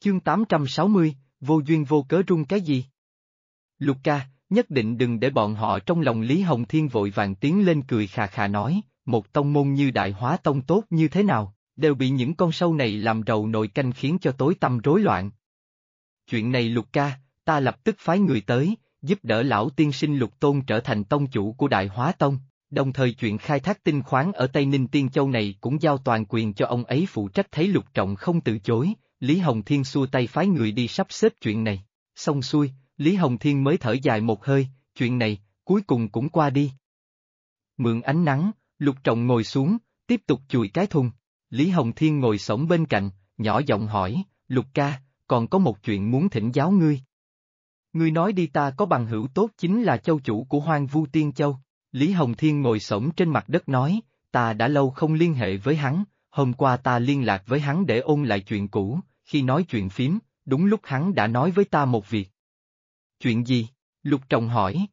Chương 860, vô duyên vô cớ run cái gì? Lục ca, nhất định đừng để bọn họ trong lòng. Lý Hồng Thiên vội vàng tiến lên cười khà khà nói, một tông môn như Đại Hóa Tông tốt như thế nào, đều bị những con sâu này làm rầu nồi canh khiến cho tối tăm rối loạn. Chuyện này Lục ca, ta lập tức phái người tới, giúp đỡ lão tiên sinh Lục Tôn trở thành tông chủ của Đại Hóa Tông, đồng thời chuyện khai thác tinh khoáng ở Tây Ninh Tiên Châu này cũng giao toàn quyền cho ông ấy phụ trách. Thấy Lục Trọng không từ chối, Lý Hồng Thiên xua tay phái người đi sắp xếp chuyện này. Xong xuôi, Lý Hồng Thiên mới thở dài một hơi, chuyện này, cuối cùng cũng qua đi. Mượn ánh nắng, Lục Trọng ngồi xuống, tiếp tục chùi cái thùng. Lý Hồng Thiên ngồi xổm bên cạnh, nhỏ giọng hỏi, Lục ca, còn có một chuyện muốn thỉnh giáo ngươi. Ngươi nói đi, ta có bằng hữu tốt chính là châu chủ của Hoang Vu Tiên Châu. Lý Hồng Thiên ngồi xổm trên mặt đất nói, ta đã lâu không liên hệ với hắn, hôm qua ta liên lạc với hắn để ôn lại chuyện cũ, khi nói chuyện phím, đúng lúc hắn đã nói với ta một việc. Chuyện gì? Lục Trọng hỏi.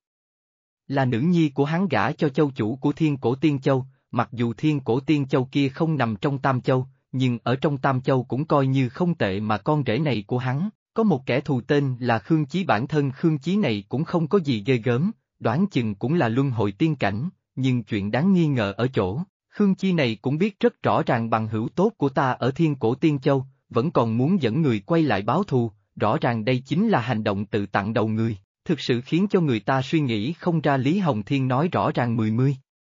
Là nữ nhi của hắn gả cho châu chủ của Thiên Cổ Tiên Châu, mặc dù Thiên Cổ Tiên Châu kia không nằm trong Tam Châu, nhưng ở trong Tam Châu cũng coi như không tệ. Mà con rể này của hắn, có một kẻ thù tên là Khương Chí. Bản thân Khương Chí này cũng không có gì ghê gớm, đoán chừng cũng là luân hồi tiên cảnh, nhưng chuyện đáng nghi ngờ ở chỗ, Khương Chí này cũng biết rất rõ ràng bằng hữu tốt của ta ở Thiên Cổ Tiên Châu, vẫn còn muốn dẫn người quay lại báo thù, rõ ràng đây chính là hành động tự tặng đầu người, thực sự khiến cho người ta suy nghĩ không ra. Lý Hồng Thiên nói rõ ràng mười mươi.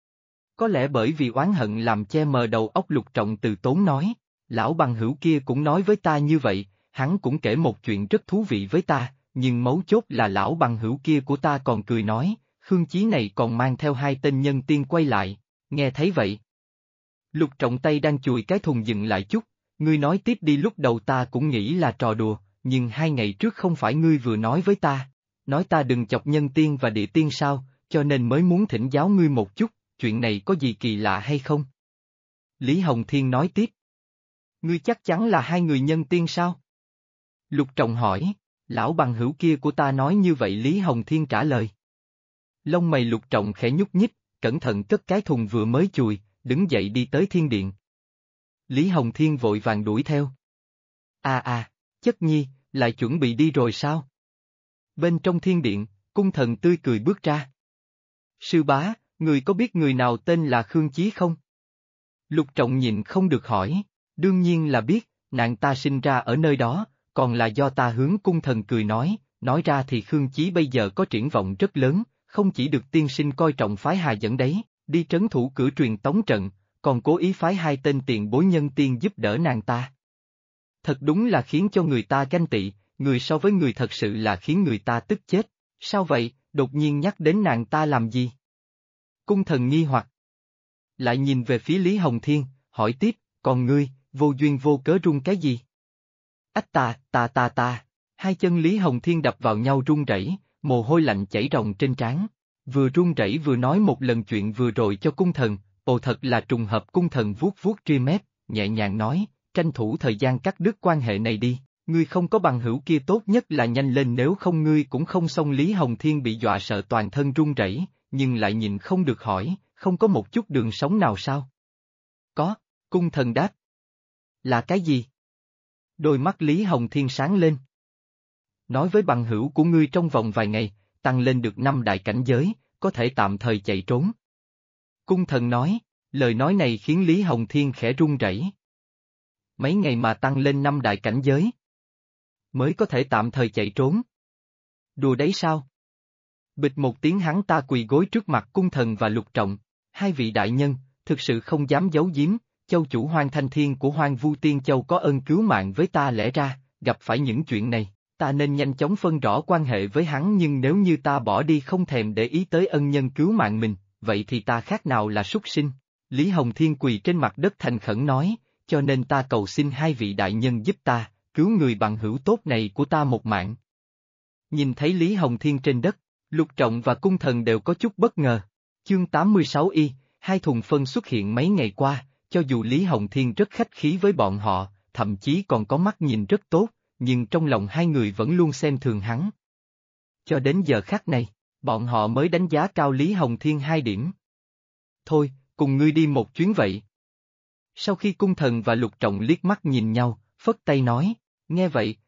Có lẽ bởi vì oán hận làm che mờ đầu óc. Lục Trọng từ tốn nói, lão bằng hữu kia cũng nói với ta như vậy, hắn cũng kể một chuyện rất thú vị với ta, nhưng mấu chốt là lão bằng hữu kia của ta còn cười nói, Khương Chí này còn mang theo 2 tên nhân tiên quay lại. Nghe thấy vậy, Lục Trọng tay đang chùi cái thùng dừng lại chút, ngươi nói tiếp đi. Lúc đầu ta cũng nghĩ là trò đùa, nhưng 2 ngày trước không phải ngươi vừa nói với ta, nói ta đừng chọc nhân tiên và địa tiên sao, cho nên mới muốn thỉnh giáo ngươi một chút, chuyện này có gì kỳ lạ hay không? Lý Hồng Thiên nói tiếp. Ngươi chắc chắn là 2 người nhân tiên sao? Lục Trọng hỏi, lão bằng hữu kia của ta nói như vậy. Lý Hồng Thiên trả lời. Lông mày Lục Trọng khẽ nhúc nhích, cẩn thận cất cái thùng vừa mới chùi, đứng dậy đi tới thiên điện. Lý Hồng Thiên vội vàng đuổi theo. Chất nhi, lại chuẩn bị đi rồi sao? Bên trong thiên điện, cung thần tươi cười bước ra. Sư bá, người có biết người nào tên là Khương Chí không? Lục Trọng nhịn không được hỏi, đương nhiên là biết, nàng ta sinh ra ở nơi đó, còn là do ta hướng. Cung thần cười nói ra thì Khương Chí bây giờ có triển vọng rất lớn, không chỉ được tiên sinh coi trọng phái Hà dẫn đấy, đi trấn thủ cửa truyền tống trận, còn cố ý phái 2 tên tiền bối nhân tiên giúp đỡ nàng ta. Thật đúng là khiến cho người ta ganh tị, người so với người thật sự là khiến người ta tức chết. Sao vậy, đột nhiên nhắc đến nàng ta làm gì? Cung thần nghi hoặc. Lại nhìn về phía Lý Hồng Thiên, hỏi tiếp, còn ngươi, vô duyên vô cớ run cái gì? Ách ta. 2 chân Lý Hồng Thiên đập vào nhau run rẩy, mồ hôi lạnh chảy ròng trên trán. Vừa run rẩy vừa nói một lần chuyện vừa rồi cho cung thần, ồ thật là trùng hợp. Cung thần vuốt vuốt ria mép, nhẹ nhàng nói, tranh thủ thời gian cắt đứt quan hệ này đi, ngươi không có bằng hữu kia tốt nhất là nhanh lên, nếu không ngươi cũng không xong. Lý Hồng Thiên bị dọa sợ toàn thân run rẩy, nhưng lại nhìn không được hỏi, không có một chút đường sống nào sao? Có, cung thần đáp. Là cái gì? Đôi mắt Lý Hồng Thiên sáng lên. Nói với bằng hữu của ngươi trong vòng vài ngày, tăng lên được 5 đại cảnh giới, có thể tạm thời chạy trốn. Cung thần nói, lời nói này khiến Lý Hồng Thiên khẽ run rẩy. Mấy ngày mà tăng lên 5 đại cảnh giới? Mới có thể tạm thời chạy trốn? Đùa đấy sao? Bịch một tiếng hắn ta quỳ gối trước mặt cung thần và Lục Trọng, 2 vị đại nhân, thực sự không dám giấu giếm, châu chủ Hoang Thanh Thiên của Hoang Vu Tiên Châu có ơn cứu mạng với ta, lẽ ra, gặp phải những chuyện này, ta nên nhanh chóng phân rõ quan hệ với hắn, nhưng nếu như ta bỏ đi không thèm để ý tới ân nhân cứu mạng mình, vậy thì ta khác nào là súc sinh. Lý Hồng Thiên quỳ trên mặt đất thành khẩn nói, cho nên ta cầu xin 2 vị đại nhân giúp ta, cứu người bằng hữu tốt này của ta một mạng. Nhìn thấy Lý Hồng Thiên trên đất, Lục Trọng và cung thần đều có chút bất ngờ. Chương 86 y, 2 thùng phân xuất hiện mấy ngày qua, cho dù Lý Hồng Thiên rất khách khí với bọn họ, thậm chí còn có mắt nhìn rất tốt, nhưng trong lòng 2 người vẫn luôn xem thường hắn. Cho đến giờ khắc này, bọn họ mới đánh giá cao Lý Hồng Thiên 2 điểm. Thôi, cùng ngươi đi một chuyến vậy. Sau khi cung thần và Lục Trọng liếc mắt nhìn nhau, phất tay nói, nghe vậy,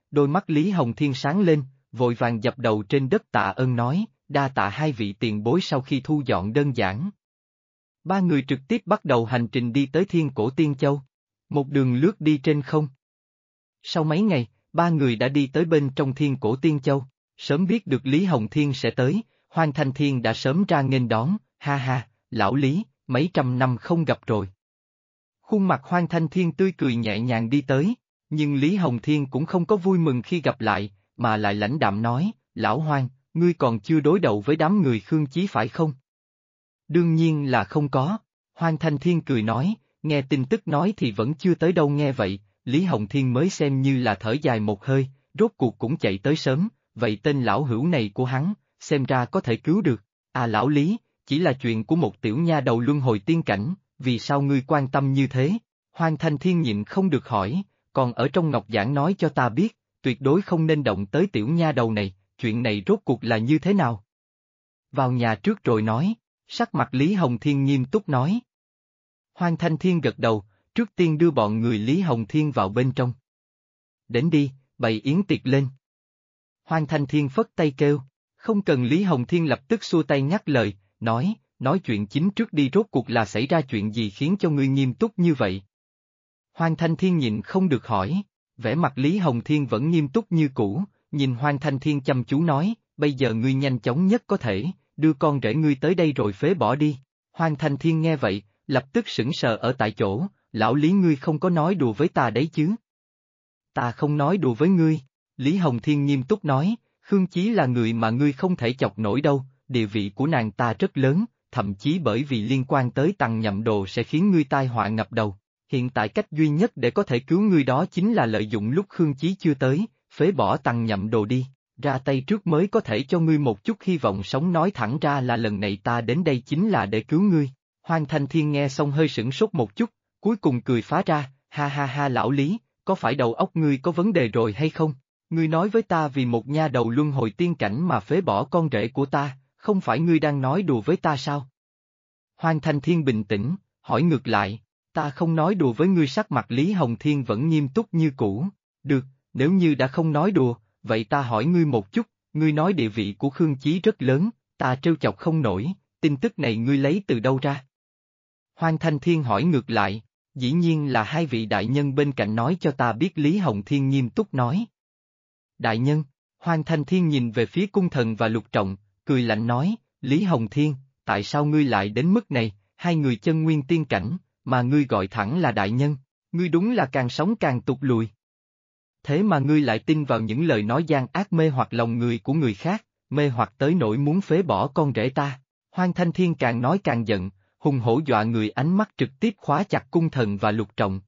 đôi mắt Lý Hồng Thiên sáng lên, vội vàng dập đầu trên đất tạ ơn nói, đa tạ hai vị tiền bối. Sau khi thu dọn đơn giản, ba người trực tiếp bắt đầu hành trình đi tới Thiên Cổ Tiên Châu. Một đường lướt đi trên không. Sau mấy ngày, ba người đã đi tới bên trong Thiên Cổ Tiên Châu. Sớm biết được Lý Hồng Thiên sẽ tới, Hoang Thanh Thiên đã sớm ra nghênh đón, ha ha, lão Lý, mấy trăm năm không gặp rồi. Khuôn mặt Hoang Thanh Thiên tươi cười nhẹ nhàng đi tới, nhưng Lý Hồng Thiên cũng không có vui mừng khi gặp lại, mà lại lãnh đạm nói, lão Hoang, ngươi còn chưa đối đầu với đám người Khương Chí phải không? Đương nhiên là không có, Hoang Thanh Thiên cười nói, nghe tin tức nói thì vẫn chưa tới đâu. Nghe vậy, Lý Hồng Thiên mới xem như là thở dài một hơi, rốt cuộc cũng chạy tới sớm, vậy tên lão hữu này của hắn, xem ra có thể cứu được. À lão Lý, chỉ là chuyện của một tiểu nha đầu luân hồi tiên cảnh, vì sao ngươi quan tâm như thế? Hoang Thanh Thiên nhịn không được hỏi, còn ở trong ngọc giảng nói cho ta biết, tuyệt đối không nên động tới tiểu nha đầu này, chuyện này rốt cuộc là như thế nào? Vào nhà trước rồi nói, sắc mặt Lý Hồng Thiên nghiêm túc nói. Hoang Thanh Thiên gật đầu, trước tiên đưa bọn người Lý Hồng Thiên vào bên trong. Đến đi, bày yến tiệc lên. Hoang Thanh Thiên phất tay kêu, không cần. Lý Hồng Thiên lập tức xua tay ngắt lời, nói chuyện chính trước đi. Rốt cuộc là xảy ra chuyện gì khiến cho ngươi nghiêm túc như vậy? Hoang Thanh Thiên nhịn không được hỏi, vẻ mặt Lý Hồng Thiên vẫn nghiêm túc như cũ, nhìn Hoang Thanh Thiên chăm chú nói, bây giờ ngươi nhanh chóng nhất có thể, đưa con rể ngươi tới đây rồi phế bỏ đi. Hoang Thanh Thiên nghe vậy, lập tức sững sờ ở tại chỗ, lão Lý ngươi không có nói đùa với ta đấy chứ? Ta không nói đùa với ngươi, Lý Hồng Thiên nghiêm túc nói, Khương Chí là người mà ngươi không thể chọc nổi đâu, địa vị của nàng ta rất lớn, thậm chí bởi vì liên quan tới Tằng Nhậm Đồ sẽ khiến ngươi tai họa ngập đầu. Hiện tại cách duy nhất để có thể cứu ngươi đó chính là lợi dụng lúc Khương Chí chưa tới, phế bỏ Tằng Nhậm Đồ đi, ra tay trước mới có thể cho ngươi một chút hy vọng sống. Nói thẳng ra là lần này ta đến đây chính là để cứu ngươi. Hoang Thanh Thiên nghe xong hơi sửng sốt một chút, cuối cùng cười phá ra, ha ha ha lão Lý, có phải đầu óc ngươi có vấn đề rồi hay không? Ngươi nói với ta vì một nha đầu luân hồi tiên cảnh mà phế bỏ con rể của ta, không phải ngươi đang nói đùa với ta sao? Hoang Thanh Thiên bình tĩnh, hỏi ngược lại, ta không nói đùa với ngươi. Sắc mặt Lý Hồng Thiên vẫn nghiêm túc như cũ, được, nếu như đã không nói đùa, vậy ta hỏi ngươi một chút, ngươi nói địa vị của Khương Chí rất lớn, ta trêu chọc không nổi, tin tức này ngươi lấy từ đâu ra? Hoang Thanh Thiên hỏi ngược lại, dĩ nhiên là hai vị đại nhân bên cạnh nói cho ta biết. Lý Hồng Thiên nghiêm túc nói. Đại nhân, Hoang Thanh Thiên nhìn về phía Cung Thần và Lục Trọng, cười lạnh nói, Lý Hồng Thiên, tại sao ngươi lại đến mức này, hai người chân nguyên tiên cảnh, mà ngươi gọi thẳng là đại nhân, ngươi đúng là càng sống càng tụt lùi. Thế mà ngươi lại tin vào những lời nói gian ác mê hoặc lòng người của người khác, mê hoặc tới nỗi muốn phế bỏ con rể ta. Hoang Thanh Thiên càng nói càng giận, hùng hổ dọa người, ánh mắt trực tiếp khóa chặt Cung Thần và Lục Trọng.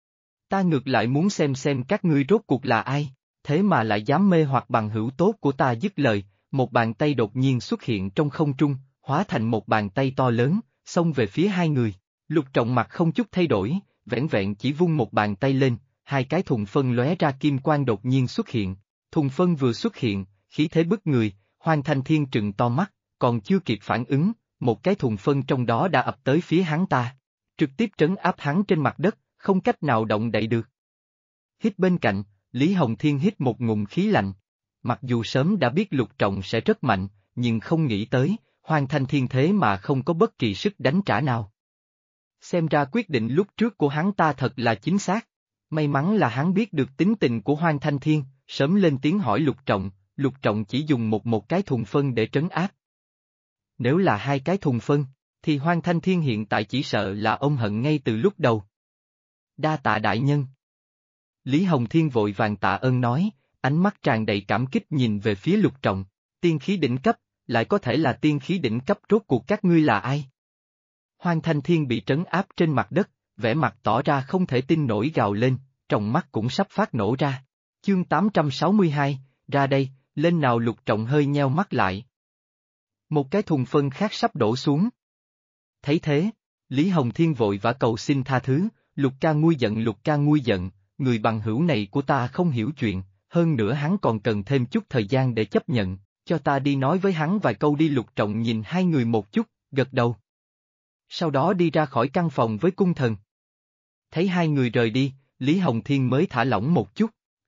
Ta ngược lại muốn xem các ngươi rốt cuộc là ai, thế mà lại dám mê hoặc bằng hữu tốt của ta. Dứt lời, một bàn tay đột nhiên xuất hiện trong không trung, hóa thành một bàn tay to lớn, xông về phía hai người. Lục Trọng mặt không chút thay đổi, vẻn vẹn chỉ vung một bàn tay lên, hai cái thùng phân lóe ra kim quang đột nhiên xuất hiện. Thùng phân vừa xuất hiện, khí thế bức người, Hoang Thanh Thiên trừng to mắt, còn chưa kịp phản ứng, một cái thùng phân trong đó đã ập tới phía hắn ta, trực tiếp trấn áp hắn trên mặt đất, không cách nào động đậy được. Hít bên cạnh, Lý Hồng Thiên hít một ngụm khí lạnh. Mặc dù sớm đã biết Lục Trọng sẽ rất mạnh, nhưng không nghĩ tới, Hoang Thanh Thiên thế mà không có bất kỳ sức đánh trả nào. Xem ra quyết định lúc trước của hắn ta thật là chính xác. May mắn là hắn biết được tính tình của Hoang Thanh Thiên, sớm lên tiếng hỏi Lục Trọng chỉ dùng một cái thùng phân để trấn áp. Nếu là hai cái thùng phân, thì Hoang Thanh Thiên hiện tại chỉ sợ là ôm hận ngay từ lúc đầu. Đa tạ đại nhân. Lý Hồng Thiên vội vàng tạ ơn nói, ánh mắt tràn đầy cảm kích nhìn về phía Lục Trọng, tiên khí đỉnh cấp, lại có thể là tiên khí đỉnh cấp, rốt cuộc các ngươi là ai? Hoang Thanh Thiên bị trấn áp trên mặt đất, vẻ mặt tỏ ra không thể tin nổi, gào lên, trong mắt cũng sắp phát nổ ra. Chương 862, ra đây, lên nào. Lục Trọng hơi nheo mắt lại. Một cái thùng phân khác sắp đổ xuống. Thấy thế, Lý Hồng Thiên vội vã cầu xin tha thứ, Lục ca nguôi giận, người bằng hữu này của ta không hiểu chuyện, hơn nữa hắn còn cần thêm chút thời gian để chấp nhận, cho ta đi nói với hắn vài câu đi. Lục Trọng nhìn hai người một chút, gật đầu. Sau đó đi ra khỏi căn phòng với Cung Thần. Thấy hai người rời đi, Lý Hồng Thiên mới thả lỏng một chút,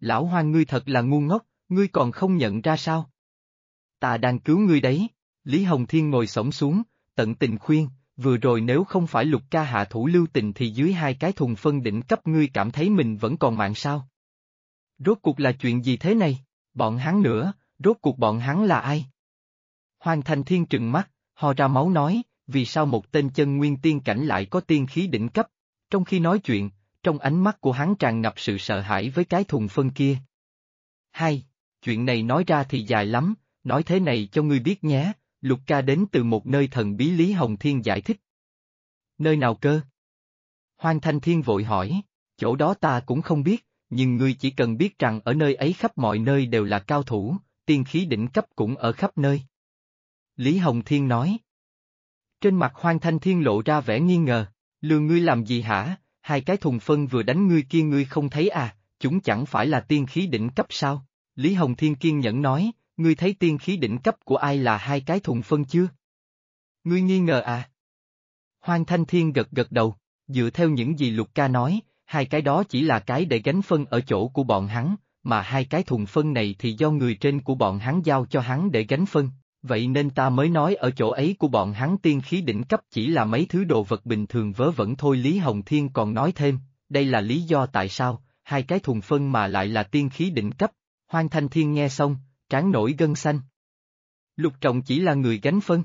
Lão Hoang ngươi thật là ngu ngốc, ngươi còn không nhận ra sao? Ta đang cứu ngươi đấy. Lý Hồng Thiên ngồi xổm xuống, tận tình khuyên, vừa rồi nếu không phải Lục ca hạ thủ lưu tình thì dưới hai cái thùng phân đỉnh cấp ngươi cảm thấy mình vẫn còn mạng sao? Rốt cuộc là chuyện gì thế này? Bọn hắn nữa, rốt cuộc bọn hắn là ai? Hoàng Thành Thiên trừng mắt, ho ra máu nói, vì sao một tên chân nguyên tiên cảnh lại có tiên khí đỉnh cấp? Trong khi nói chuyện, trong ánh mắt của hắn tràn ngập sự sợ hãi với cái thùng phân kia. Hai, chuyện này nói ra thì dài lắm, nói thế này cho ngươi biết nhé, Lục ca đến từ một nơi thần bí. Lý Hồng Thiên giải thích. Nơi nào cơ? Hoàng Thành Thiên vội hỏi, chỗ đó ta cũng không biết, nhưng ngươi chỉ cần biết rằng ở nơi ấy khắp mọi nơi đều là cao thủ, tiên khí đỉnh cấp cũng ở khắp nơi. Lý Hồng Thiên nói. Trên mặt Hoàng Thành Thiên lộ ra vẻ nghi ngờ, lừa ngươi làm gì hả, hai cái thùng phân vừa đánh ngươi kia ngươi không thấy à, chúng chẳng phải là tiên khí đỉnh cấp sao? Lý Hồng Thiên kiên nhẫn nói, ngươi thấy tiên khí đỉnh cấp của ai là hai cái thùng phân chưa? Ngươi nghi ngờ à? Hoàng Thanh Thiên gật gật đầu, dựa theo những gì Lục ca nói, hai cái đó chỉ là cái để gánh phân ở chỗ của bọn hắn, mà hai cái thùng phân này thì do người trên của bọn hắn giao cho hắn để gánh phân, vậy nên ta mới nói ở chỗ ấy của bọn hắn tiên khí đỉnh cấp chỉ là mấy thứ đồ vật bình thường vớ vẩn thôi. Lý Hồng Thiên còn nói thêm, đây là lý do tại sao, hai cái thùng phân mà lại là tiên khí đỉnh cấp. Hoàng Thanh Thiên nghe xong, trán nổi gân xanh. Lục Trọng chỉ là người gánh phân.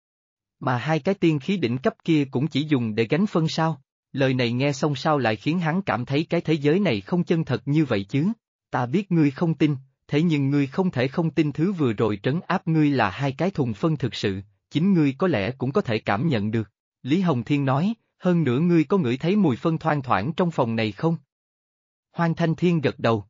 Mà hai cái tiên khí đỉnh cấp kia cũng chỉ dùng để gánh phân sao? Lời này nghe xong sao lại khiến hắn cảm thấy cái thế giới này không chân thật như vậy chứ? Ta biết ngươi không tin, thế nhưng ngươi không thể không tin thứ vừa rồi trấn áp ngươi là hai cái thùng phân thực sự, chính ngươi có lẽ cũng có thể cảm nhận được. Lý Hồng Thiên nói, hơn nữa ngươi có ngửi thấy mùi phân thoang thoảng trong phòng này không? Hoàng Thanh Thiên gật đầu.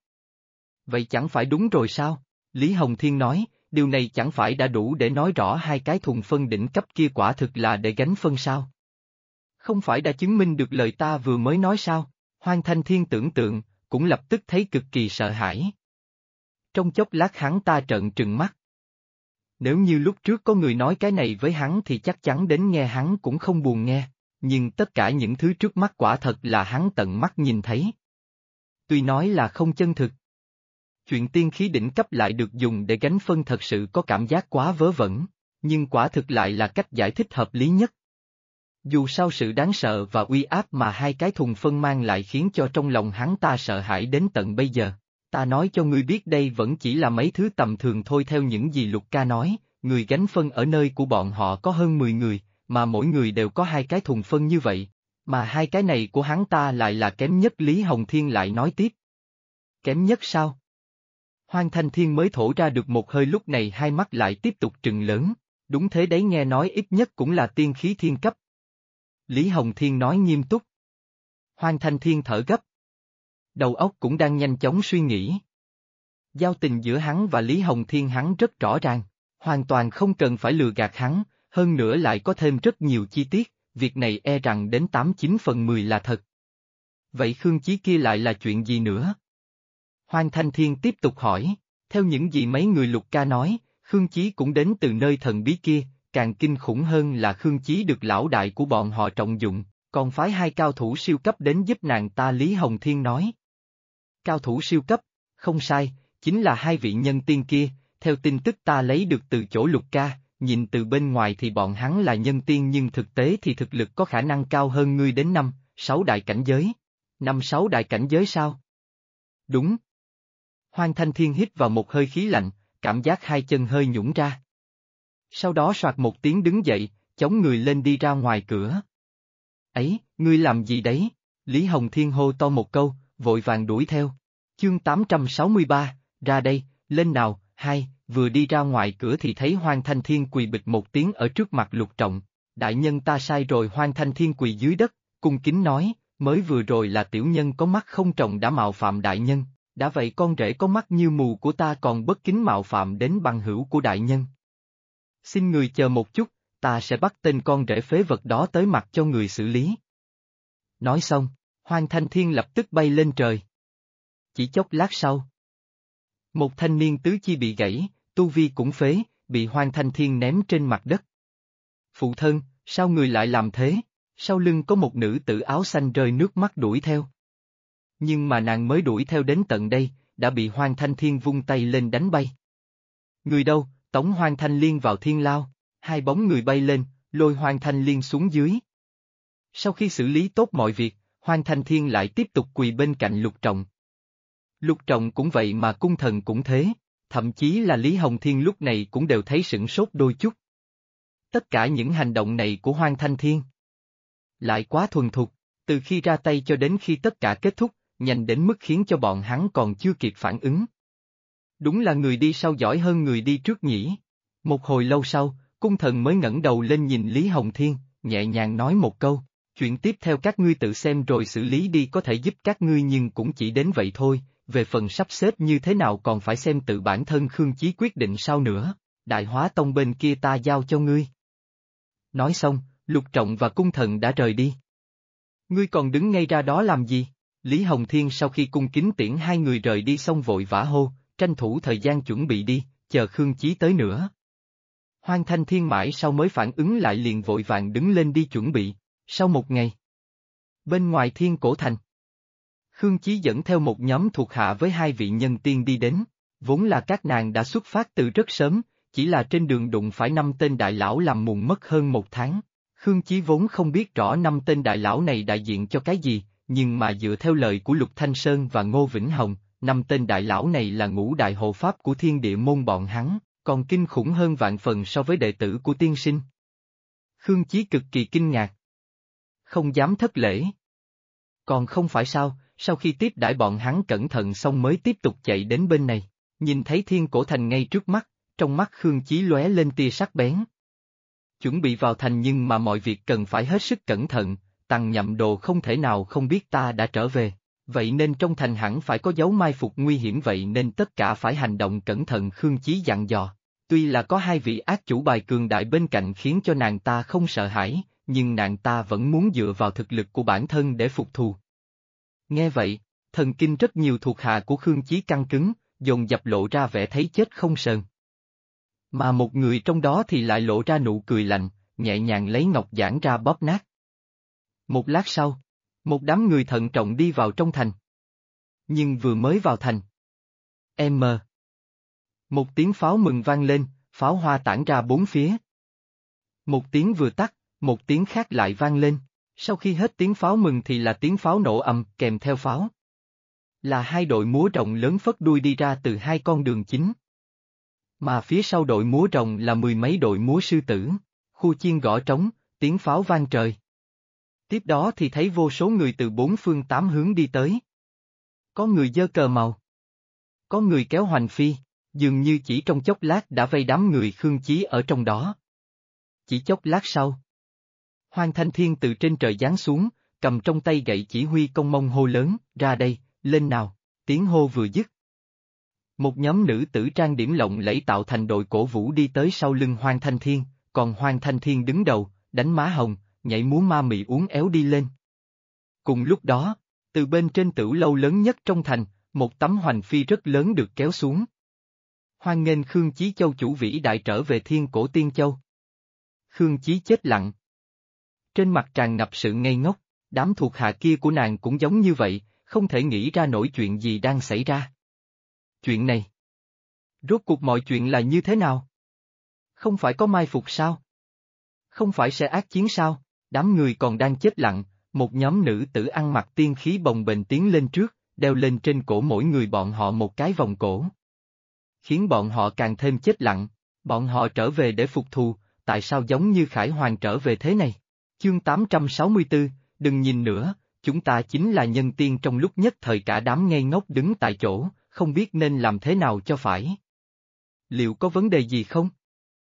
Vậy chẳng phải đúng rồi sao? Lý Hồng Thiên nói, điều này chẳng phải đã đủ để nói rõ hai cái thùng phân đỉnh cấp kia quả thực là để gánh phân sao? Không phải đã chứng minh được lời ta vừa mới nói sao? Hoàng Thanh Thiên tưởng tượng, cũng lập tức thấy cực kỳ sợ hãi. Trong chốc lát hắn ta trợn trừng mắt. Nếu như lúc trước có người nói cái này với hắn thì chắc chắn đến nghe hắn cũng không buồn nghe, nhưng tất cả những thứ trước mắt quả thật là hắn tận mắt nhìn thấy. Tuy nói là không chân thực. Chuyện tiên khí đỉnh cấp lại được dùng để gánh phân thật sự có cảm giác quá vớ vẩn, nhưng quả thực lại là cách giải thích hợp lý nhất. Dù sao sự đáng sợ và uy áp mà hai cái thùng phân mang lại khiến cho trong lòng hắn ta sợ hãi đến tận bây giờ. Ta nói cho ngươi biết đây vẫn chỉ là mấy thứ tầm thường thôi. Theo những gì Lục ca nói, người gánh phân ở nơi của bọn họ có hơn 10 người, mà mỗi người đều có hai cái thùng phân như vậy, mà hai cái này của hắn ta lại là kém nhất. Lý Hồng Thiên lại nói tiếp. Kém nhất sao? Hoàng Thanh Thiên mới thổ ra được một hơi, lúc này hai mắt lại tiếp tục trừng lớn, đúng thế đấy, nghe nói ít nhất cũng là tiên khí thiên cấp. Lý Hồng Thiên nói nghiêm túc. Hoàng Thanh Thiên thở gấp. Đầu óc cũng đang nhanh chóng suy nghĩ. Giao tình giữa hắn và Lý Hồng Thiên hắn rất rõ ràng, hoàn toàn không cần phải lừa gạt hắn, hơn nữa lại có thêm rất nhiều chi tiết, việc này e rằng đến 89 phần 10 là thật. Vậy Khương Chí kia lại là chuyện gì nữa? Hoàng Thanh Thiên tiếp tục hỏi, theo những gì mấy người Lục ca nói, Khương Chí cũng đến từ nơi thần bí kia, càng kinh khủng hơn là Khương Chí được lão đại của bọn họ trọng dụng, còn phái hai cao thủ siêu cấp đến giúp nàng ta. Lý Hồng Thiên nói. Cao thủ siêu cấp, không sai, chính là hai vị nhân tiên kia, theo tin tức ta lấy được từ chỗ Lục ca, nhìn từ bên ngoài thì bọn hắn là nhân tiên nhưng thực tế thì thực lực có khả năng cao hơn ngươi đến 5-6 đại cảnh giới. 5-6 đại cảnh giới sao? Đúng. Hoàng Thanh Thiên hít vào một hơi khí lạnh, cảm giác hai chân hơi nhũn ra. Sau đó soạt một tiếng đứng dậy, chống người lên đi ra ngoài cửa. Ấy, ngươi làm gì đấy? Lý Hồng Thiên hô to một câu, vội vàng đuổi theo. Chương 863, ra đây, lên nào. Hai, vừa đi ra ngoài cửa thì thấy Hoàng Thanh Thiên quỳ bịch một tiếng ở trước mặt Lục Trọng. Đại nhân ta sai rồi. Hoàng Thanh Thiên quỳ dưới đất, cung kính nói, mới vừa rồi là tiểu nhân có mắt không tròng đã mạo phạm đại nhân, đã vậy con rể có mắt như mù của ta còn bất kính mạo phạm đến bằng hữu của đại nhân. Xin người chờ một chút, ta sẽ bắt tên con rể phế vật đó tới mặt cho người xử lý. Nói xong, Hoàng Thanh Thiên lập tức bay lên trời. Chỉ chốc lát sau, một thanh niên tứ chi bị gãy, tu vi cũng phế, bị Hoàng Thanh Thiên ném trên mặt đất. Phụ thân, sao người lại làm thế? Sau lưng có một nữ tử áo xanh rơi nước mắt đuổi theo. Nhưng mà nàng mới đuổi theo đến tận đây, đã bị Hoàng Thanh Thiên vung tay lên đánh bay. Người đâu, tống Hoàng Thanh Liên vào thiên lao, hai bóng người bay lên, lôi Hoàng Thanh Liên xuống dưới. Sau khi xử lý tốt mọi việc, Hoàng Thanh Thiên lại tiếp tục quỳ bên cạnh Lục Trọng. Lục Trọng cũng vậy mà cung thần cũng thế, thậm chí là Lý Hồng Thiên lúc này cũng đều thấy sửng sốt đôi chút. Tất cả những hành động này của Hoàng Thanh Thiên lại quá thuần thục, từ khi ra tay cho đến khi tất cả kết thúc, nhanh đến mức khiến cho bọn hắn còn chưa kịp phản ứng. Đúng là người đi sau giỏi hơn người đi trước nhỉ. Một hồi lâu sau, cung thần mới ngẩng đầu lên nhìn Lý Hồng Thiên, nhẹ nhàng nói một câu, chuyện tiếp theo các ngươi tự xem rồi xử lý đi, có thể giúp các ngươi nhưng cũng chỉ đến vậy thôi, về phần sắp xếp như thế nào còn phải xem tự bản thân Khương Chí quyết định sau nữa, Đại Hóa Tông bên kia ta giao cho ngươi. Nói xong, Lục Trọng và cung thần đã rời đi. Ngươi còn đứng ngay ra đó làm gì? Lý Hồng Thiên sau khi cung kính tiễn hai người rời đi xong vội vã hô, tranh thủ thời gian chuẩn bị đi, chờ Khương Chí tới nữa. Hoàng Thanh Thiên mãi sau mới phản ứng lại liền vội vàng đứng lên đi chuẩn bị. Sau một ngày, bên ngoài Thiên Cổ Thành, Khương Chí dẫn theo một nhóm thuộc hạ với hai vị nhân tiên đi đến, vốn là các nàng đã xuất phát từ rất sớm, chỉ là trên đường đụng phải 5 tên đại lão làm mùng mất hơn 1 tháng. Khương Chí vốn không biết rõ 5 tên đại lão này đại diện cho cái gì, nhưng mà dựa theo lời của Lục Thanh Sơn và Ngô Vĩnh Hồng, 5 tên đại lão này là ngũ đại hộ pháp của Thiên Địa môn bọn hắn, còn kinh khủng hơn vạn phần so với đệ tử của tiên sinh. Khương Chí cực kỳ kinh ngạc. Không dám thất lễ. Còn không phải sao, sau khi tiếp đãi bọn hắn cẩn thận xong mới tiếp tục chạy đến bên này, nhìn thấy Thiên Cổ Thành ngay trước mắt, trong mắt Khương Chí lóe lên tia sắc bén. Chuẩn bị vào thành nhưng mà mọi việc cần phải hết sức cẩn thận, Tằng Nhậm Đồ không thể nào không biết ta đã trở về, vậy nên trong thành hẳn phải có dấu mai phục nguy hiểm, vậy nên tất cả phải hành động cẩn thận. Khương Chí dặn dò, tuy là có hai vị ác chủ bài cường đại bên cạnh khiến cho nàng ta không sợ hãi, nhưng nàng ta vẫn muốn dựa vào thực lực của bản thân để phục thù. Nghe vậy, thần kinh rất nhiều thuộc hạ của Khương Chí căng cứng, dồn dập lộ ra vẻ thấy chết không sờn. Mà một người trong đó thì lại lộ ra nụ cười lạnh, nhẹ nhàng lấy ngọc giản ra bóp nát. Một lát sau, một đám người thận trọng đi vào trong thành. Nhưng vừa mới vào thành, một tiếng pháo mừng vang lên, pháo hoa tản ra bốn phía. Một tiếng vừa tắt, một tiếng khác lại vang lên, sau khi hết tiếng pháo mừng thì là tiếng pháo nổ ầm kèm theo pháo. Là hai đội múa rồng lớn phất đuôi đi ra từ hai con đường chính. Mà phía sau đội múa rồng là mười mấy đội múa sư tử, khu chiên gõ trống, tiếng pháo vang trời. Tiếp đó thì thấy vô số người từ bốn phương tám hướng đi tới. Có người giơ cờ màu. Có người kéo hoành phi, dường như chỉ trong chốc lát đã vây đám người Khương Chí ở trong đó. Chỉ chốc lát sau, Hoàng Thanh Thiên từ trên trời giáng xuống, cầm trong tay gậy chỉ huy công mông hô lớn, ra đây, lên nào, tiếng hô vừa dứt. Một nhóm nữ tử trang điểm lộng lẫy tạo thành đội cổ vũ đi tới sau lưng Hoàng Thanh Thiên, còn Hoàng Thanh Thiên đứng đầu, đánh má hồng, nhảy múa ma mị uốn éo đi lên. Cùng lúc đó, từ bên trên tửu lâu lớn nhất trong thành, một tấm hoành phi rất lớn được kéo xuống. Hoan nghênh Khương Chí Châu chủ vĩ đại trở về Thiên Cổ Tiên Châu. Khương Chí chết lặng. Trên mặt tràn ngập sự ngây ngốc, đám thuộc hạ kia của nàng cũng giống như vậy, không thể nghĩ ra nổi chuyện gì đang xảy ra. Chuyện này, rốt cuộc mọi chuyện là như thế nào? Không phải có mai phục sao? Không phải sẽ ác chiến sao? Đám người còn đang chết lặng, một nhóm nữ tử ăn mặc tiên khí bồng bềnh tiến lên trước, đeo lên trên cổ mỗi người bọn họ một cái vòng cổ. Khiến bọn họ càng thêm chết lặng, bọn họ trở về để phục thù, tại sao giống như Khải Hoàn trở về thế này? Chương 864, đừng nhìn nữa, chúng ta chính là nhân tiên. Trong lúc nhất thời cả đám ngây ngốc đứng tại chỗ, không biết nên làm thế nào cho phải. Liệu có vấn đề gì không?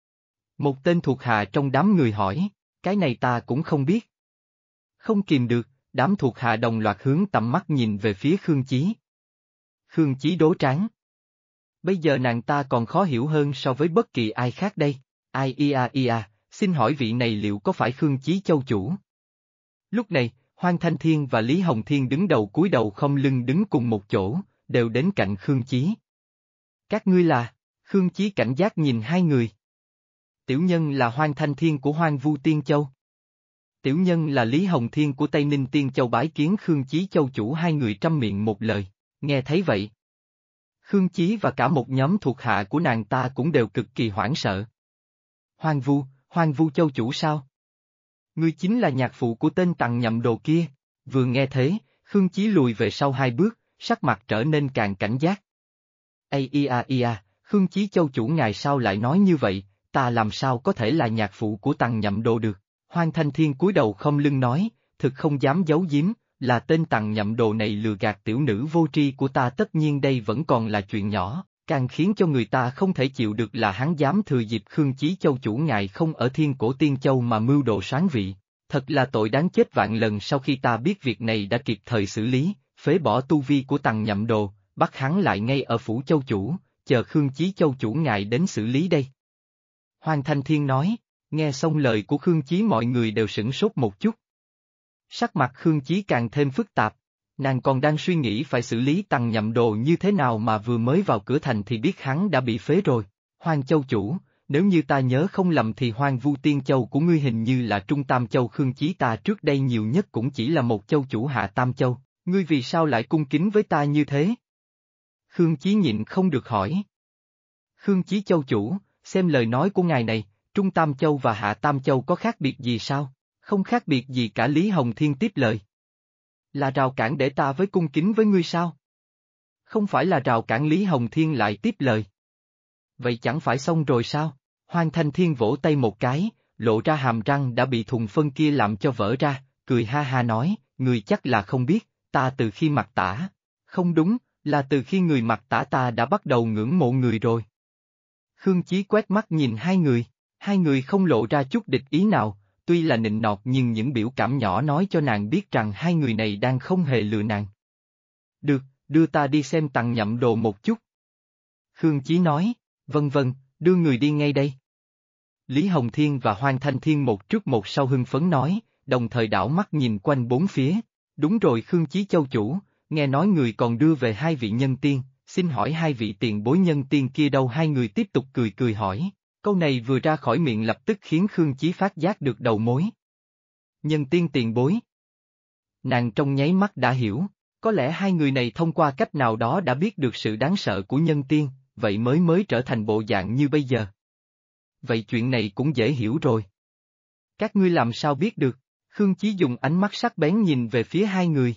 Một tên thuộc hạ trong đám người hỏi, cái này ta cũng không biết. Không kìm được, đám thuộc hạ đồng loạt hướng tầm mắt nhìn về phía Khương Chí. Khương Chí đố tráng. Bây giờ nàng ta còn khó hiểu hơn so với bất kỳ ai khác đây. Ai ia, xin hỏi vị này liệu có phải Khương Chí Châu chủ? Lúc này, Hoàng Thanh Thiên và Lý Hồng Thiên đứng đầu cúi đầu không lưng đứng cùng một chỗ, đều đến cạnh Khương Chí. Các ngươi là? Khương Chí cảnh giác nhìn hai người. Tiểu nhân là Hoàng Thanh Thiên của Hoang Vu Tiên Châu. Tiểu nhân là Lý Hồng Thiên của Tây Ninh Tiên Châu bái kiến Khương Chí Châu chủ. Hai người trăm miệng một lời, nghe thấy vậy. Khương Chí và cả một nhóm thuộc hạ của nàng ta cũng đều cực kỳ hoảng sợ. Hoang Vu Châu chủ sao? Ngươi chính là nhạc phụ của tên Tằng Nhậm Đồ kia. Vừa nghe thế, Khương Chí lùi về sau 2 bước, sắc mặt trở nên càng cảnh giác. Khương Chí Châu chủ ngài sao lại nói như vậy, ta làm sao có thể là nhạc phụ của Tằng Nhậm Đồ được? Hoang Thanh Thiên cúi đầu không lưng nói, thực không dám giấu giếm, là tên Tằng Nhậm Đồ này lừa gạt tiểu nữ vô tri của ta, tất nhiên đây vẫn còn là chuyện nhỏ, càng khiến cho người ta không thể chịu được là hắn dám thừa dịp Khương Chí Châu chủ ngài không ở Thiên Cổ Tiên Châu mà mưu đồ soán vị. Thật là tội đáng chết vạn lần. Sau khi ta biết việc này đã kịp thời xử lý, phế bỏ tu vi của Tằng Nhậm Đồ, bắt hắn lại ngay ở phủ châu chủ, chờ Khương Chí Châu chủ ngài đến xử lý đây. Hoàng Thanh Thiên nói, nghe xong lời của Khương Chí mọi người đều sửng sốt một chút. Sắc mặt Khương Chí càng thêm phức tạp, nàng còn đang suy nghĩ phải xử lý Tằng Nhậm Đồ như thế nào mà vừa mới vào cửa thành thì biết hắn đã bị phế rồi. Hoàng Châu chủ, nếu như ta nhớ không lầm thì Hoang Vu Tiên Châu của ngươi hình như là Trung Tam Châu. Khương Chí ta trước đây nhiều nhất cũng chỉ là một châu chủ hạ Tam Châu, ngươi vì sao lại cung kính với ta như thế? Khương Chí nhịn không được hỏi. Khương Chí Châu chủ, xem lời nói của ngài này, Trung Tam Châu và Hạ Tam Châu có khác biệt gì sao? Không khác biệt gì cả. Lý Hồng Thiên tiếp lời. Là rào cản để ta với cung kính với ngươi sao? Không phải là rào cản. Lý Hồng Thiên lại tiếp lời. Vậy chẳng phải xong rồi sao? Hoàng Thanh Thiên vỗ tay một cái, lộ ra hàm răng đã bị thùng phân kia làm cho vỡ ra, cười ha ha nói, người chắc là không biết, ta từ khi mặc tả. Không đúng, là từ khi người mặc tả ta đã bắt đầu ngưỡng mộ người rồi. Khương Chí quét mắt nhìn hai người không lộ ra chút địch ý nào, tuy là nịnh nọt nhưng những biểu cảm nhỏ nói cho nàng biết rằng hai người này đang không hề lừa nàng. Được, đưa ta đi xem Tằng Nhậm Đồ một chút. Khương Chí nói, vâng, đưa người đi ngay đây. Lý Hồng Thiên và Hoàng Thanh Thiên một trước một sau hưng phấn nói, đồng thời đảo mắt nhìn quanh bốn phía. Đúng rồi Khương Chí Châu chủ, nghe nói người còn đưa về 2 vị nhân tiên, xin hỏi 2 vị tiền bối nhân tiên kia đâu? Hai người tiếp tục cười hỏi, câu này vừa ra khỏi miệng lập tức khiến Khương Chí phát giác được đầu mối. Nhân tiên tiền bối. Nàng trong nháy mắt đã hiểu, có lẽ 2 người này thông qua cách nào đó đã biết được sự đáng sợ của nhân tiên, vậy mới trở thành bộ dạng như bây giờ. Vậy chuyện này cũng dễ hiểu rồi. Các ngươi làm sao biết được? Khương Chí dùng ánh mắt sắc bén nhìn về phía 2 người.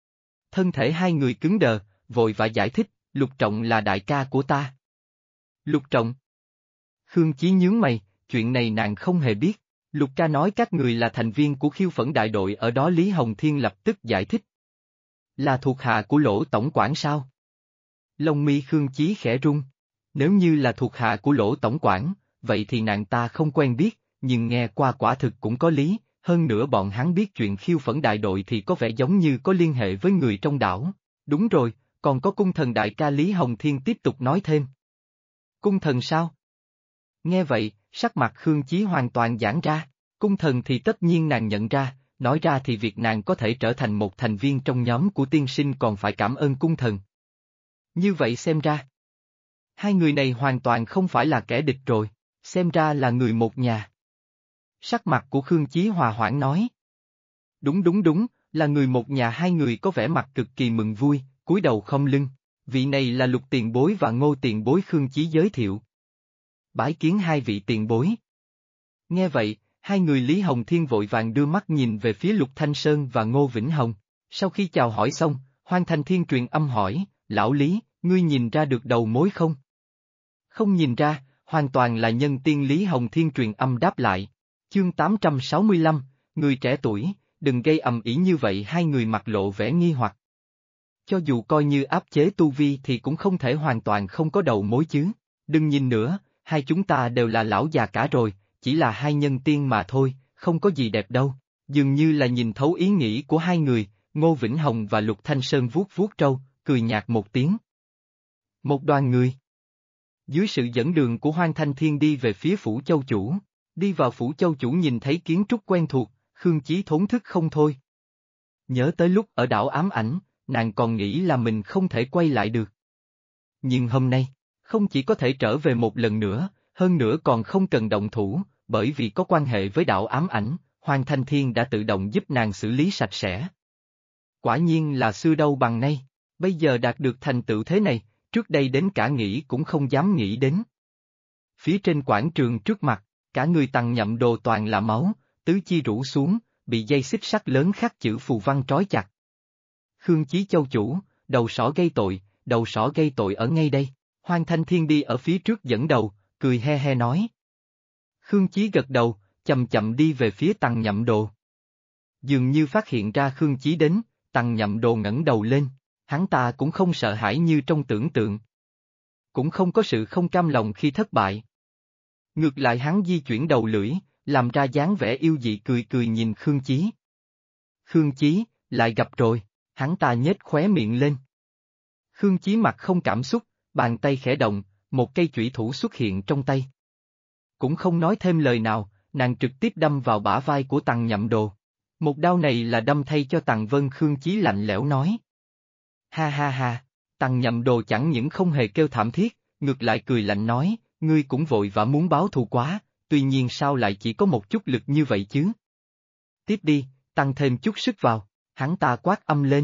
Thân thể 2 người cứng đờ, vội vã giải thích, Lục Trọng là đại ca của ta. Lục Trọng? Khương Chí nhướng mày, chuyện này nàng không hề biết. Lục ca nói các người là thành viên của Khiêu Phẫn đại đội ở đó. Lý Hồng Thiên lập tức giải thích. Là thuộc hạ của Lỗ tổng quản sao? Lông mi Khương Chí khẽ rung. Nếu như là thuộc hạ của Lỗ tổng quản, vậy thì nàng ta không quen biết, nhưng nghe qua quả thực cũng có lý, hơn nữa bọn hắn biết chuyện Khiêu Phẫn đại đội thì có vẻ giống như có liên hệ với người trong đảo. Đúng rồi, còn có cung thần đại ca. Lý Hồng Thiên tiếp tục nói thêm. Cung thần sao? Nghe vậy, sắc mặt Khương Chí hoàn toàn giãn ra, cung thần thì tất nhiên nàng nhận ra, nói ra thì việc nàng có thể trở thành một thành viên trong nhóm của tiên sinh còn phải cảm ơn cung thần. Như vậy xem ra, 2 người này hoàn toàn không phải là kẻ địch rồi, xem ra là người một nhà. Sắc mặt của Khương Chí hòa hoãn nói. Đúng, là người một nhà. 2 người có vẻ mặt cực kỳ mừng vui, cúi đầu không lưng. Vị này là Lục tiền bối và Ngô tiền bối. Khương Chí giới thiệu. Bái kiến 2 vị tiền bối. Nghe vậy, 2 người Lý Hồng Thiên vội vàng đưa mắt nhìn về phía Lục Thanh Sơn và Ngô Vĩnh Hồng. Sau khi chào hỏi xong, Hoàng Thanh Thiên truyền âm hỏi, lão Lý, ngươi nhìn ra được đầu mối không? Không nhìn ra, hoàn toàn là nhân tiên. Lý Hồng Thiên truyền âm đáp lại. Chương 865, người trẻ tuổi, đừng gây ầm ĩ như vậy. 2 người mặt lộ vẻ nghi hoặc. Cho dù coi như áp chế tu vi thì cũng không thể hoàn toàn không có đầu mối chứ. Đừng nhìn nữa, hai chúng ta đều là lão già cả rồi, chỉ là 2 nhân tiên mà thôi, không có gì đẹp đâu. Dường như là nhìn thấu ý nghĩ của 2 người, Ngô Vĩnh Hồng và Lục Thanh Sơn vuốt râu, cười nhạt một tiếng. Một đoàn người. Dưới sự dẫn đường của Hoàng Thanh Thiên đi về phía phủ châu chủ. Đi vào phủ châu chủ nhìn thấy kiến trúc quen thuộc, Khương Chí thốn thức không thôi. Nhớ tới lúc ở đảo ám ảnh, nàng còn nghĩ là mình không thể quay lại được. Nhưng hôm nay, không chỉ có thể trở về một lần nữa, hơn nữa còn không cần động thủ, bởi vì có quan hệ với đảo ám ảnh, Hoàng Thanh Thiên đã tự động giúp nàng xử lý sạch sẽ. Quả nhiên là xưa đâu bằng nay, bây giờ đạt được thành tựu thế này, trước đây đến cả nghĩ cũng không dám nghĩ đến. Phía trên quảng trường trước mặt, cả người Tằng Nhậm Đồ toàn là máu, tứ chi rũ xuống, bị dây xích sắt lớn khắc chữ phù văn trói chặt. Khương Chí Châu chủ, đầu sỏ gây tội ở ngay đây. Hoàng Thanh Thiên đi ở phía trước dẫn đầu, cười he he nói. Khương Chí gật đầu, chậm chậm đi về phía Tằng Nhậm Đồ. Dường như phát hiện ra Khương Chí đến, Tằng Nhậm Đồ ngẩng đầu lên, hắn ta cũng không sợ hãi như trong tưởng tượng. Cũng không có sự không cam lòng khi thất bại. Ngược lại hắn di chuyển đầu lưỡi, làm ra dáng vẻ yêu dị cười cười nhìn Khương Chí. Khương Chí, lại gặp rồi, hắn ta nhếch khóe miệng lên. Khương Chí mặt không cảm xúc, bàn tay khẽ động, một cây chủy thủ xuất hiện trong tay. Cũng không nói thêm lời nào, nàng trực tiếp đâm vào bả vai của Tằng Nhậm Đồ. Một đao này là đâm thay cho Tằng Vân. Khương Chí lạnh lẽo nói. Ha ha ha, Tằng Nhậm Đồ chẳng những không hề kêu thảm thiết, ngược lại cười lạnh nói, ngươi cũng vội vã muốn báo thù quá, tuy nhiên sao lại chỉ có một chút lực như vậy chứ? Tiếp đi, tăng thêm chút sức vào, hắn ta quát âm lên.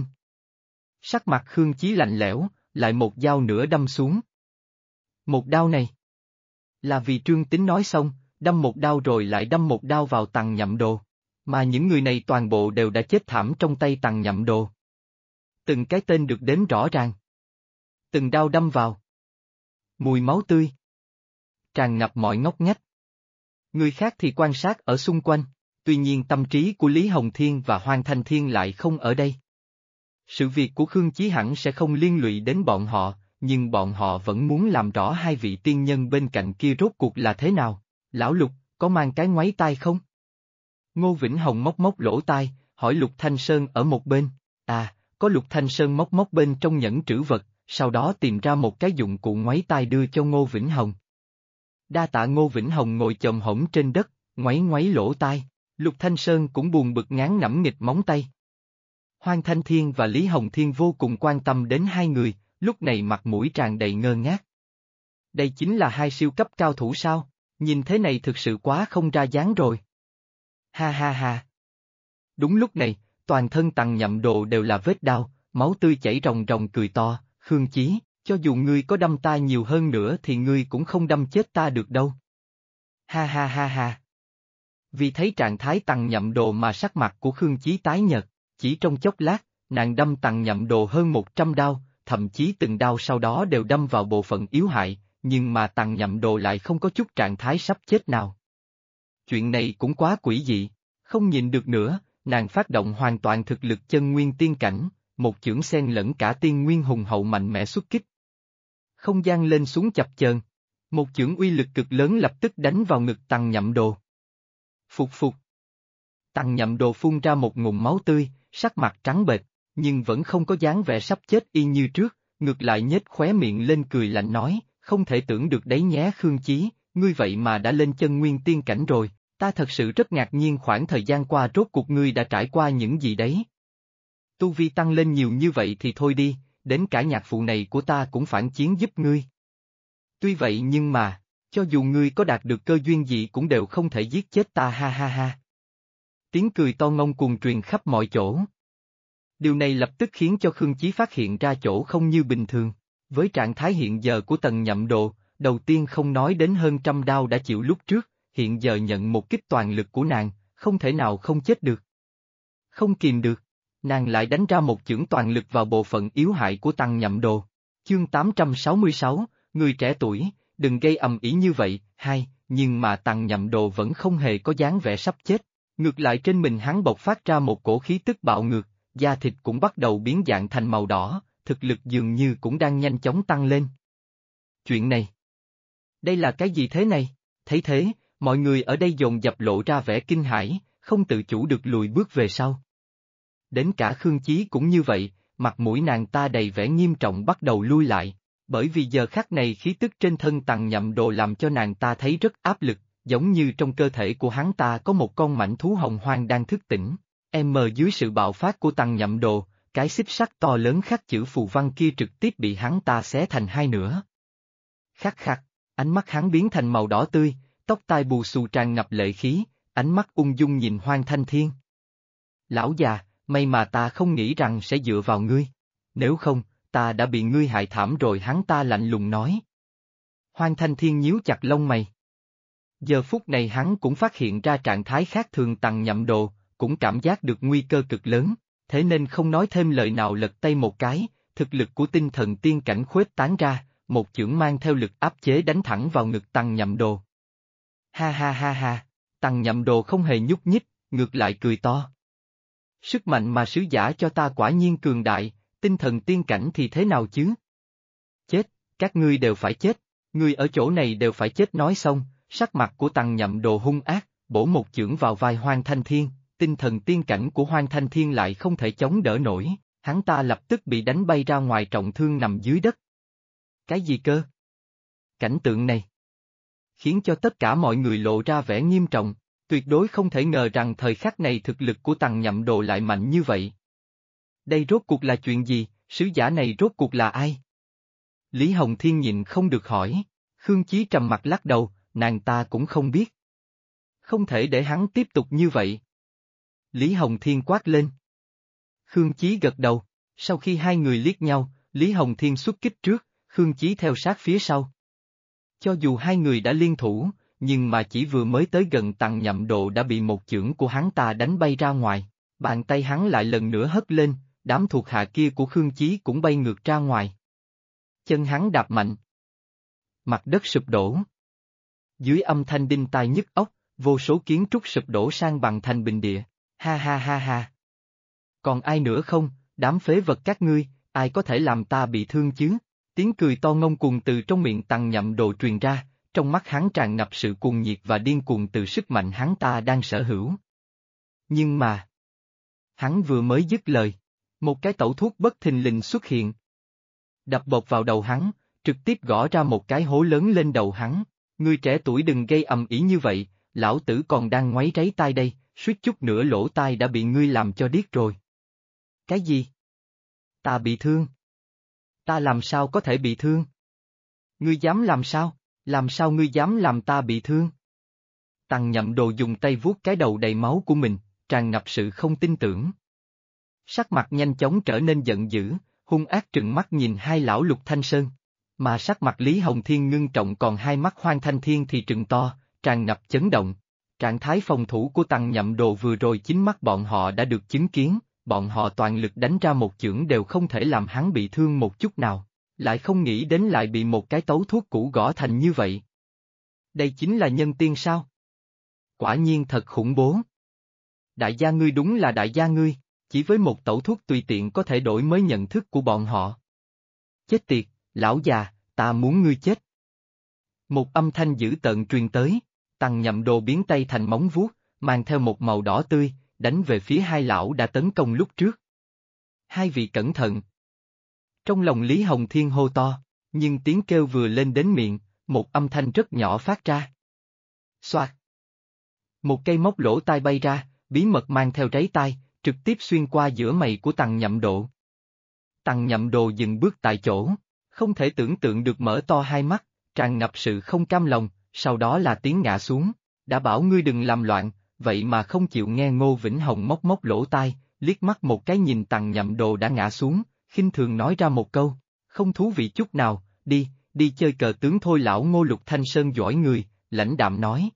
Sắc mặt Khương Chí lạnh lẽo, lại một dao nữa đâm xuống. Một đao này là vì Trương Tín nói xong, đâm một đao rồi lại đâm một đao vào Tằng Nhậm Đồ, mà những người này toàn bộ đều đã chết thảm trong tay Tằng Nhậm Đồ. Từng cái tên được đếm rõ ràng. Từng đao đâm vào. Mùi máu tươi tràn ngập mọi ngóc ngách. Người khác thì quan sát ở xung quanh, tuy nhiên tâm trí của Lý Hồng Thiên và Hoàng Thanh Thiên lại không ở đây. Sự việc của Khương Chí hẳn sẽ không liên lụy đến bọn họ, nhưng bọn họ vẫn muốn làm rõ hai vị tiên nhân bên cạnh kia rốt cuộc là thế nào. Lão Lục, có mang cái ngoáy tai không? Ngô Vĩnh Hồng móc móc lỗ tai, hỏi Lục Thanh Sơn ở một bên. À, có. Lục Thanh Sơn móc móc bên trong nhẫn trữ vật, sau đó tìm ra một cái dụng cụ ngoáy tai đưa cho Ngô Vĩnh Hồng. Đa tạ. Ngô Vĩnh Hồng ngồi chồm hổm trên đất, ngoáy ngoáy lỗ tai. Lục Thanh Sơn cũng buồn bực ngán ngẩm nghịch móng tay. Hoàng Thanh Thiên và Lý Hồng Thiên vô cùng quan tâm đến hai người, lúc này mặt mũi tràn đầy ngơ ngác. Đây chính là hai siêu cấp cao thủ sao? Nhìn thế này thực sự quá không ra dáng rồi. Ha ha ha. Đúng lúc này, toàn thân Tằng Nhậm Đồ đều là vết đao, máu tươi chảy ròng ròng cười to, Khương Chí, cho dù ngươi có đâm ta nhiều hơn nữa thì ngươi cũng không đâm chết ta được đâu. Ha ha ha ha. Vì thấy trạng thái Tằng Nhậm Đồ mà sắc mặt của Khương Chí tái nhợt, chỉ trong chốc lát, nàng đâm Tằng Nhậm Đồ hơn 100 đao, thậm chí từng đao sau đó đều đâm vào bộ phận yếu hại, nhưng mà Tằng Nhậm Đồ lại không có chút trạng thái sắp chết nào. Chuyện này cũng quá quỷ dị, không nhìn được nữa, nàng phát động hoàn toàn thực lực chân nguyên tiên cảnh, một chưởng xen lẫn cả tiên nguyên hùng hậu mạnh mẽ xuất kích. Không gian lên xuống chập chờn, một chưởng uy lực cực lớn lập tức đánh vào ngực Tằng Nhậm Đồ. Phục phục. Tằng Nhậm Đồ phun ra một ngụm máu tươi, sắc mặt trắng bệch, nhưng vẫn không có dáng vẻ sắp chết y như trước, ngược lại nhếch khóe miệng lên cười lạnh nói, không thể tưởng được đấy nhé Khương Chí, ngươi vậy mà đã lên chân nguyên tiên cảnh rồi, ta thật sự rất ngạc nhiên khoảng thời gian qua rốt cuộc ngươi đã trải qua những gì đấy. Tu vi tăng lên nhiều như vậy thì thôi đi, đến cả nhạc phụ này của ta cũng phản chiến giúp ngươi. Tuy vậy nhưng mà, cho dù ngươi có đạt được cơ duyên gì cũng đều không thể giết chết ta ha ha ha. Tiếng cười to ngông cuồng truyền khắp mọi chỗ. Điều này lập tức khiến cho Khương Chí phát hiện ra chỗ không như bình thường. Với trạng thái hiện giờ của Tằng Nhậm Đồ, đầu tiên không nói đến hơn 100 đao đã chịu lúc trước, hiện giờ nhận một kích toàn lực của nàng, không thể nào không chết được. Không kìm được, nàng lại đánh ra một chưởng toàn lực vào bộ phận yếu hại của Tằng Nhậm Đồ. Chương 866, người trẻ tuổi, đừng gây ầm ĩ như vậy, nhưng mà Tằng Nhậm Đồ vẫn không hề có dáng vẻ sắp chết, ngược lại trên mình hắn bộc phát ra một cổ khí tức bạo ngược, da thịt cũng bắt đầu biến dạng thành màu đỏ, thực lực dường như cũng đang nhanh chóng tăng lên. Chuyện này, đây là cái gì thế này? Thấy thế, mọi người ở đây dồn dập lộ ra vẻ kinh hãi, không tự chủ được lùi bước về sau. Đến cả Khương Chí cũng như vậy, mặt mũi nàng ta đầy vẻ nghiêm trọng bắt đầu lui lại, bởi vì giờ khắc này khí tức trên thân Tằng Nhậm Đồ làm cho nàng ta thấy rất áp lực, giống như trong cơ thể của hắn ta có một con mãnh thú hồng hoang đang thức tỉnh. Dưới sự bạo phát của Tằng Nhậm Đồ, cái xích sắt to lớn khắc chữ phù văn kia trực tiếp bị hắn ta xé thành hai nửa. Khắc khắc, ánh mắt hắn biến thành màu đỏ tươi, tóc tai bù xù tràn ngập lệ khí, ánh mắt ung dung nhìn Hoàng Thanh Thiên. Lão già, may mà ta không nghĩ rằng sẽ dựa vào ngươi. Nếu không, ta đã bị ngươi hại thảm rồi, hắn ta lạnh lùng nói. Hoang Thanh Thiên nhíu chặt lông mày. Giờ phút này hắn cũng phát hiện ra trạng thái khác thường Tằng Nhậm Đồ, cũng cảm giác được nguy cơ cực lớn, thế nên không nói thêm lời nào lật tay một cái, thực lực của tinh thần tiên cảnh khuếch tán ra, một chưởng mang theo lực áp chế đánh thẳng vào ngực Tằng Nhậm Đồ. Ha ha ha ha, Tằng Nhậm Đồ không hề nhúc nhích, ngược lại cười to. Sức mạnh mà sứ giả cho ta quả nhiên cường đại, tinh thần tiên cảnh thì thế nào chứ? Chết, các ngươi đều phải chết, ngươi ở chỗ này đều phải chết. Nói xong, sắc mặt của Tằng Nhậm Đồ hung ác, bổ một chưởng vào vai Hoang Thanh Thiên, tinh thần tiên cảnh của Hoang Thanh Thiên lại không thể chống đỡ nổi, hắn ta lập tức bị đánh bay ra ngoài trọng thương nằm dưới đất. Cái gì cơ? Cảnh tượng này khiến cho tất cả mọi người lộ ra vẻ nghiêm trọng, tuyệt đối không thể ngờ rằng thời khắc này thực lực của Tằng Nhậm Đồ lại mạnh như vậy. Đây rốt cuộc là chuyện gì, sứ giả này rốt cuộc là ai? Lý Hồng Thiên nhịn không được hỏi, Khương Chí trầm mặt lắc đầu, nàng ta cũng không biết. Không thể để hắn tiếp tục như vậy. Lý Hồng Thiên quát lên. Khương Chí gật đầu, sau khi hai người liếc nhau, Lý Hồng Thiên xuất kích trước, Khương Chí theo sát phía sau. Cho dù hai người đã liên thủ, nhưng mà chỉ vừa mới tới gần Tằng Nhậm Đồ đã bị một chưởng của hắn ta đánh bay ra ngoài, bàn tay hắn lại lần nữa hất lên, đám thuộc hạ kia của Khương Chí cũng bay ngược ra ngoài. Chân hắn đạp mạnh. Mặt đất sụp đổ. Dưới âm thanh đinh tai nhức óc, vô số kiến trúc sụp đổ sang bằng thành bình địa, ha ha ha ha. Còn ai nữa không, đám phế vật các ngươi, ai có thể làm ta bị thương chứ? Tiếng cười to ngông cuồng từ trong miệng Tằng Nhậm Đồ truyền ra, trong mắt hắn tràn ngập sự cuồng nhiệt và điên cuồng từ sức mạnh hắn ta đang sở hữu. Nhưng mà, hắn vừa mới dứt lời, một cái tẩu thuốc bất thình lình xuất hiện. Đập bột vào đầu hắn, trực tiếp gõ ra một cái hố lớn lên đầu hắn. Ngươi trẻ tuổi đừng gây ầm ĩ như vậy, lão tử còn đang ngoáy ráy tai đây, suýt chút nữa lỗ tai đã bị ngươi làm cho điếc rồi. Cái gì? Ta bị thương? Ta làm sao có thể bị thương? Ngươi dám làm sao? Làm sao ngươi dám làm ta bị thương? Tằng Nhậm Đồ dùng tay vuốt cái đầu đầy máu của mình, tràn ngập sự không tin tưởng. Sắc mặt nhanh chóng trở nên giận dữ, hung ác trừng mắt nhìn hai lão Lục Thanh Sơn. Mà sắc mặt Lý Hồng Thiên ngưng trọng, còn hai mắt Hoang Thanh Thiên thì trừng to, tràn ngập chấn động. Trạng thái phòng thủ của Tằng Nhậm Đồ vừa rồi chính mắt bọn họ đã được chứng kiến, bọn họ toàn lực đánh ra một chưởng đều không thể làm hắn bị thương một chút nào, lại không nghĩ đến lại bị một cái tấu thuốc cũ gõ thành như vậy. Đây chính là nhân tiên sao? Quả nhiên thật khủng bố. Đại gia ngươi đúng là đại gia ngươi, chỉ với một tẩu thuốc tùy tiện có thể đổi mới nhận thức của bọn họ. Chết tiệt, lão già, ta muốn ngươi chết. Một âm thanh dữ tợn truyền tới, Tằng Nhậm Đồ biến tay thành móng vuốt, mang theo một màu đỏ tươi, đánh về phía hai lão đã tấn công lúc trước. Hai vị cẩn thận. Trong lòng Lý Hồng Thiên hô to, nhưng tiếng kêu vừa lên đến miệng, một âm thanh rất nhỏ phát ra. Xoạt. Một cây móc lỗ tai bay ra, bí mật mang theo ráy tai, trực tiếp xuyên qua giữa mày của Tằng Nhậm Đồ. Tằng Nhậm Đồ dừng bước tại chỗ, không thể tưởng tượng được mở to hai mắt, tràn ngập sự không cam lòng, sau đó là tiếng ngã xuống. Đã bảo ngươi đừng làm loạn, vậy mà không chịu nghe. Ngô Vĩnh Hồng móc móc lỗ tai, liếc mắt một cái nhìn Tằng Nhậm Đồ đã ngã xuống, khinh thường nói ra một câu, không thú vị chút nào, đi chơi cờ tướng thôi. Lão Ngô Lục Thanh Sơn giỏi người, lãnh đạm nói.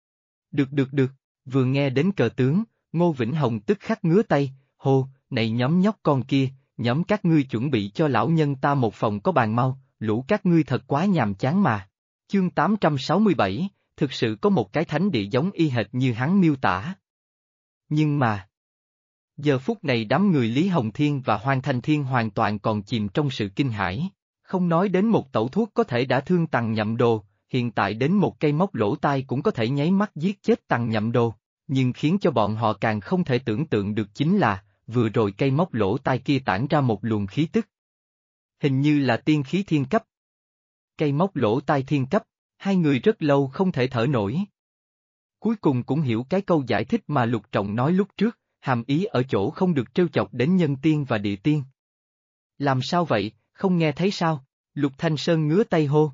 Được, vừa nghe đến cờ tướng, Ngô Vĩnh Hồng tức khắc ngứa tay, hô, này nhóm nhóc con kia, nhóm các ngươi chuẩn bị cho lão nhân ta một phòng có bàn mau, lũ các ngươi thật quá nhàm chán mà. Chương 867, thực sự có một cái thánh địa giống y hệt như hắn miêu tả. Nhưng mà, giờ phút này đám người Lý Hồng Thiên và Hoang Thanh Thiên hoàn toàn còn chìm trong sự kinh hãi, không nói đến một tẩu thuốc có thể đã thương Tằng Nhậm Đồ, hiện tại đến một cây móc lỗ tai cũng có thể nháy mắt giết chết Tằng Nhậm Đồ, nhưng khiến cho bọn họ càng không thể tưởng tượng được chính là, vừa rồi cây móc lỗ tai kia tản ra một luồng khí tức. Hình như là tiên khí thiên cấp. Cây móc lỗ tai thiên cấp, hai người rất lâu không thể thở nổi. Cuối cùng cũng hiểu cái câu giải thích mà Lục Trọng nói lúc trước, hàm ý ở chỗ không được trêu chọc đến nhân tiên và địa tiên. Làm sao vậy, không nghe thấy sao? Lục Thanh Sơn ngứa tay hô.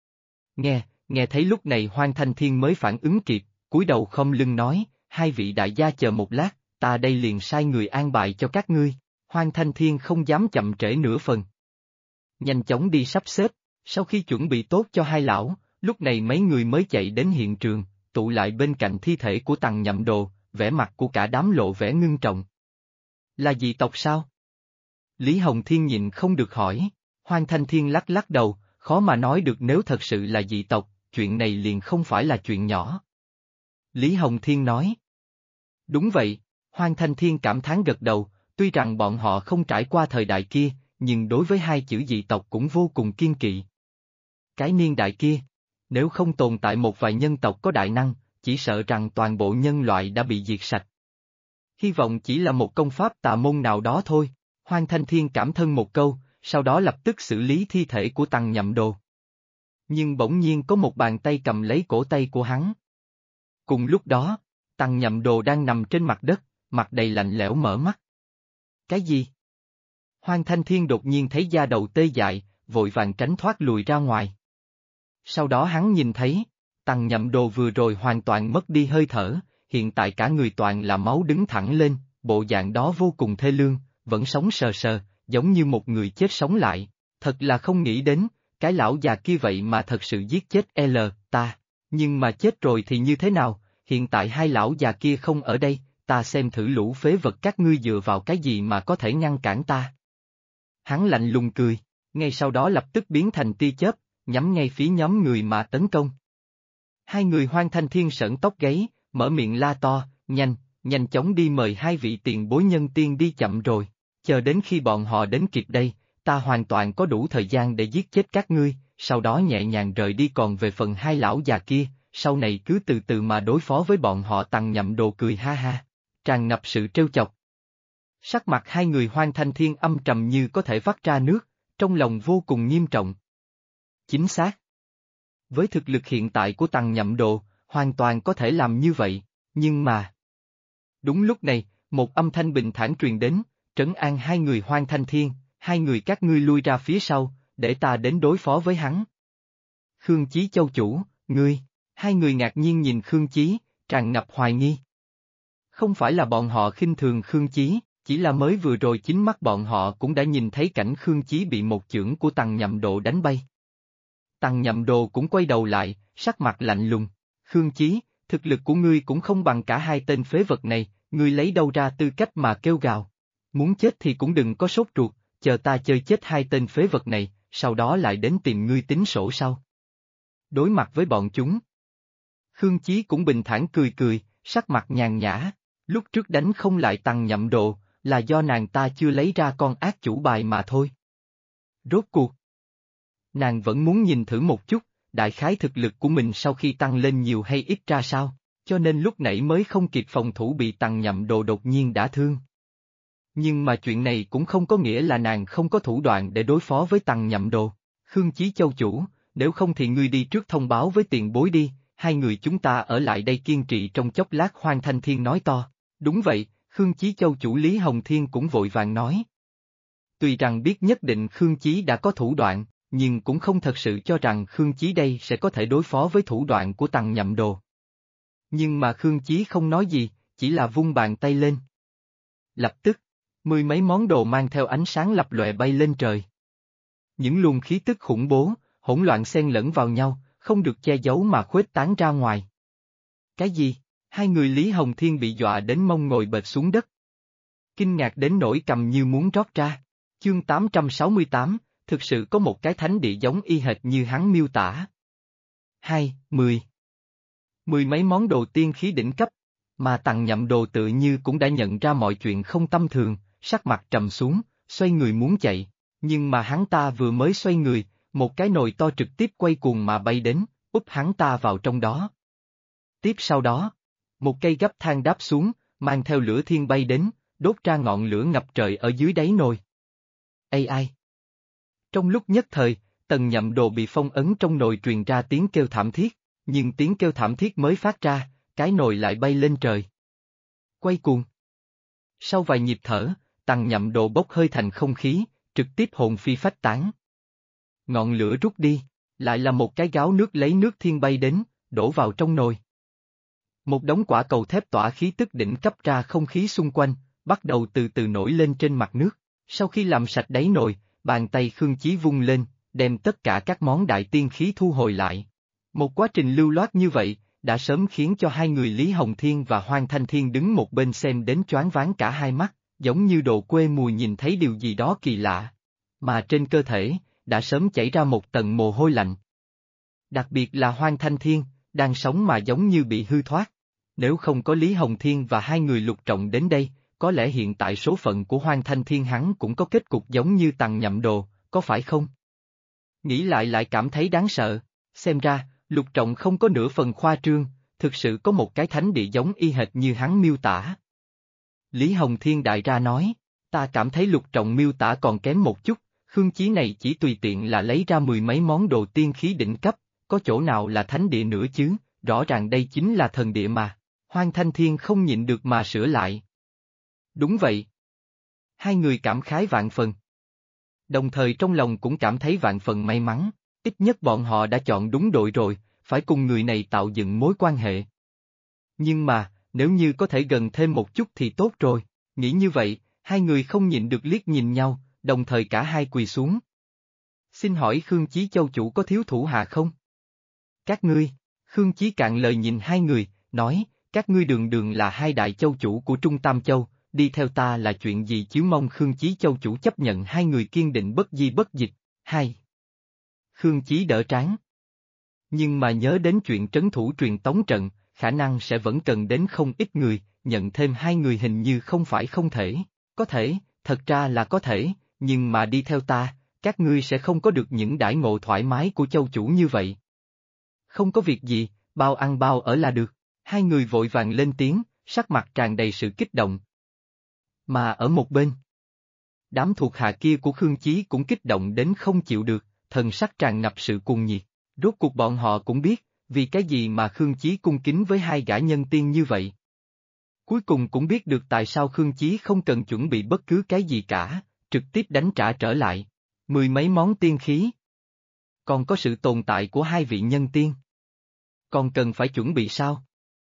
Nghe thấy. Lúc này Hoang Thanh Thiên mới phản ứng kịp, cúi đầu khom lưng nói, hai vị đại gia chờ một lát, ta đây liền sai người an bài cho các ngươi. Hoang Thanh Thiên không dám chậm trễ nửa phần. nhanh chóng đi sắp xếp, sau khi chuẩn bị tốt cho hai lão, lúc này mấy người mới chạy đến hiện trường, tụ lại bên cạnh thi thể của Tằng Nhậm Đồ, vẻ mặt của cả đám lộ vẻ ngưng trọng. Là dị tộc sao? Lý Hồng Thiên nhịn không được hỏi, Hoang Thanh Thiên lắc lắc đầu, khó mà nói được nếu thật sự là dị tộc, chuyện này liền không phải là chuyện nhỏ. Lý Hồng Thiên nói. Đúng vậy, Hoang Thanh Thiên cảm thán gật đầu, tuy rằng bọn họ không trải qua thời đại kia, nhưng đối với hai chữ dị tộc cũng vô cùng kiên kỵ. Cái niên đại kia, nếu không tồn tại một vài nhân tộc có đại năng, chỉ sợ rằng toàn bộ nhân loại đã bị diệt sạch. Hy vọng chỉ là một công pháp tà môn nào đó thôi, Hoang Thanh Thiên cảm thân một câu, sau đó lập tức xử lý thi thể của Tằng Nhậm Đồ. Nhưng bỗng nhiên có một bàn tay cầm lấy cổ tay của hắn. Cùng lúc đó, Tằng Nhậm Đồ đang nằm trên mặt đất, mặt đầy lạnh lẽo mở mắt. Cái gì? Hoang Thanh Thiên đột nhiên thấy da đầu tê dại, vội vàng tránh thoát lùi ra ngoài. Sau đó hắn nhìn thấy, Tằng Nhậm Đồ vừa rồi hoàn toàn mất đi hơi thở, hiện tại cả người toàn là máu đứng thẳng lên, bộ dạng đó vô cùng thê lương, vẫn sống sờ sờ, giống như một người chết sống lại. Thật là không nghĩ đến, cái lão già kia vậy mà thật sự giết chết ta, nhưng mà chết rồi thì như thế nào, hiện tại hai lão già kia không ở đây, ta xem thử lũ phế vật các ngươi dựa vào cái gì mà có thể ngăn cản ta. Hắn lạnh lùng cười, ngay sau đó lập tức biến thành tia chớp, nhắm ngay phía nhóm người mà tấn công. Hai người Hoang Thanh Thiên sởn tóc gáy, mở miệng la to, nhanh chóng đi mời hai vị tiền bối nhân tiên đi chậm rồi, chờ đến khi bọn họ đến kịp đây, ta hoàn toàn có đủ thời gian để giết chết các ngươi, sau đó nhẹ nhàng rời đi còn về phần hai lão già kia, sau này cứ từ từ mà đối phó với bọn họ. Tằng Nhậm Đồ cười ha ha, tràn ngập sự trêu chọc. Sắc mặt hai người Hoang Thanh Thiên âm trầm như có thể vắt ra nước, trong lòng vô cùng nghiêm trọng. Chính xác. Với thực lực hiện tại của Tằng Nhậm Đồ, hoàn toàn có thể làm như vậy, nhưng mà... Đúng lúc này, một âm thanh bình thản truyền đến, trấn an hai người Hoang Thanh Thiên, hai người các ngươi lui ra phía sau, để ta đến đối phó với hắn. Khương Chí Châu chủ, ngươi, hai người ngạc nhiên nhìn Khương Chí, tràn ngập hoài nghi. Không phải là bọn họ khinh thường Khương Chí, chỉ là mới vừa rồi chính mắt bọn họ cũng đã nhìn thấy cảnh Khương Chí bị một chưởng của Tằng Nhậm Đồ đánh bay. Tằng Nhậm Đồ cũng quay đầu lại, sắc mặt lạnh lùng, Khương Chí, thực lực của ngươi cũng không bằng cả hai tên phế vật này, ngươi lấy đâu ra tư cách mà kêu gào. Muốn chết thì cũng đừng có sốt ruột, chờ ta chơi chết hai tên phế vật này, sau đó lại đến tìm ngươi tính sổ sau. Đối mặt với bọn chúng, Khương Chí cũng bình thản cười cười, sắc mặt nhàn nhã, lúc trước đánh không lại Tằng Nhậm Đồ, là do nàng ta chưa lấy ra con ác chủ bài mà thôi. Rốt cuộc, nàng vẫn muốn nhìn thử một chút, đại khái thực lực của mình sau khi tăng lên nhiều hay ít ra sao, cho nên lúc nãy mới không kịp phòng thủ bị Tằng Nhậm Đồ đột nhiên đả thương. Nhưng mà chuyện này cũng không có nghĩa là nàng không có thủ đoạn để đối phó với Tằng Nhậm Đồ. Khương Chí Châu chủ, nếu không thì ngươi đi trước thông báo với tiền bối đi, hai người chúng ta ở lại đây kiên trì trong chốc lát. Hoang Thanh Thiên nói to. Đúng vậy, Khương Chí Châu chủ Lý Hồng Thiên cũng vội vàng nói. Tuy rằng biết nhất định Khương Chí đã có thủ đoạn, nhưng cũng không thật sự cho rằng Khương Chí đây sẽ có thể đối phó với thủ đoạn của Tằng Nhậm Đồ. Nhưng mà Khương Chí không nói gì, chỉ là vung bàn tay lên. Lập tức, mười mấy món đồ mang theo ánh sáng lập lòe bay lên trời. Những luồng khí tức khủng bố, hỗn loạn xen lẫn vào nhau, không được che giấu mà khuếch tán ra ngoài. Cái gì? Hai người Lý Hồng Thiên bị dọa đến mông ngồi bệt xuống đất. Kinh ngạc đến nỗi cầm như muốn rót ra. Chương 868, thực sự có một cái thánh địa giống y hệt như hắn miêu tả. 10 mấy món đồ tiên khí đỉnh cấp, mà Tằng Nhậm Đồ tự như cũng đã nhận ra mọi chuyện không tâm thường, sắc mặt trầm xuống, xoay người muốn chạy, nhưng mà hắn ta vừa mới xoay người, một cái nồi to trực tiếp quay cuồng mà bay đến, úp hắn ta vào trong đó. Tiếp sau đó, một cây gấp than đáp xuống, mang theo lửa thiên bay đến, đốt ra ngọn lửa ngập trời ở dưới đáy nồi. Ai? Trong lúc nhất thời, Tằng Nhậm Đồ bị phong ấn trong nồi truyền ra tiếng kêu thảm thiết, nhưng tiếng kêu thảm thiết mới phát ra, cái nồi lại bay lên trời. Quay cuồng. Sau vài nhịp thở, Tằng Nhậm Đồ bốc hơi thành không khí, trực tiếp hồn phi phách tán. Ngọn lửa rút đi, lại là một cái gáo nước lấy nước thiên bay đến, đổ vào trong nồi. Một đống quả cầu thép tỏa khí tức đỉnh cấp ra không khí xung quanh, bắt đầu từ từ nổi lên trên mặt nước. Sau khi làm sạch đáy nồi, bàn tay Khương Chí vung lên, đem tất cả các món đại tiên khí thu hồi lại. Một quá trình lưu loát như vậy, đã sớm khiến cho hai người Lý Hồng Thiên và Hoang Thanh Thiên đứng một bên xem đến choáng váng cả hai mắt, giống như đồ quê mùa nhìn thấy điều gì đó kỳ lạ. Mà trên cơ thể, đã sớm chảy ra một tầng mồ hôi lạnh. Đặc biệt là Hoang Thanh Thiên, đang sống mà giống như bị hư thoát. Nếu không có Lý Hồng Thiên và hai người Lục Trọng đến đây, có lẽ hiện tại số phận của Hoang Thanh Thiên hắn cũng có kết cục giống như Tằng Nhậm Đồ, có phải không? Nghĩ lại cảm thấy đáng sợ, xem ra, Lục Trọng không có nửa phần khoa trương, thực sự có một cái thánh địa giống y hệt như hắn miêu tả. Lý Hồng Thiên đại ra nói, ta cảm thấy Lục Trọng miêu tả còn kém một chút, Khương Chí này chỉ tùy tiện là lấy ra mười mấy món đồ tiên khí đỉnh cấp, có chỗ nào là thánh địa nữa chứ, rõ ràng đây chính là thần địa mà. Hoang Thanh Thiên không nhịn được mà sửa lại. Đúng vậy. Hai người cảm khái vạn phần. Đồng thời trong lòng cũng cảm thấy vạn phần may mắn, ít nhất bọn họ đã chọn đúng đội rồi, phải cùng người này tạo dựng mối quan hệ. Nhưng mà, nếu như có thể gần thêm một chút thì tốt rồi, nghĩ như vậy, hai người không nhịn được liếc nhìn nhau, đồng thời cả hai quỳ xuống. Xin hỏi Khương Chí Châu chủ có thiếu thủ hạ không? Các ngươi, Khương Chí cạn lời nhìn hai người, nói, các ngươi đường đường là hai đại châu chủ của Trung Tam Châu, đi theo ta là chuyện gì chứ mong Khương Chí Châu chủ chấp nhận hai người kiên định bất di bất dịch, hai. Khương Chí đỡ trán. Nhưng mà nhớ đến chuyện trấn thủ truyền tống trận, khả năng sẽ vẫn cần đến không ít người, nhận thêm hai người hình như không phải không thể, có thể, thật ra là có thể, nhưng mà đi theo ta, các ngươi sẽ không có được những đãi ngộ thoải mái của châu chủ như vậy. Không có việc gì, bao ăn bao ở là được, hai người vội vàng lên tiếng, sắc mặt tràn đầy sự kích động. Mà ở một bên, đám thuộc hạ kia của Khương Chí cũng kích động đến không chịu được, thần sắc tràn ngập sự cuồng nhiệt, rốt cuộc bọn họ cũng biết, vì cái gì mà Khương Chí cung kính với hai gã nhân tiên như vậy. Cuối cùng cũng biết được tại sao Khương Chí không cần chuẩn bị bất cứ cái gì cả, trực tiếp đánh trả trở lại, mười mấy món tiên khí. Còn có sự tồn tại của hai vị nhân tiên. Còn cần phải chuẩn bị sao?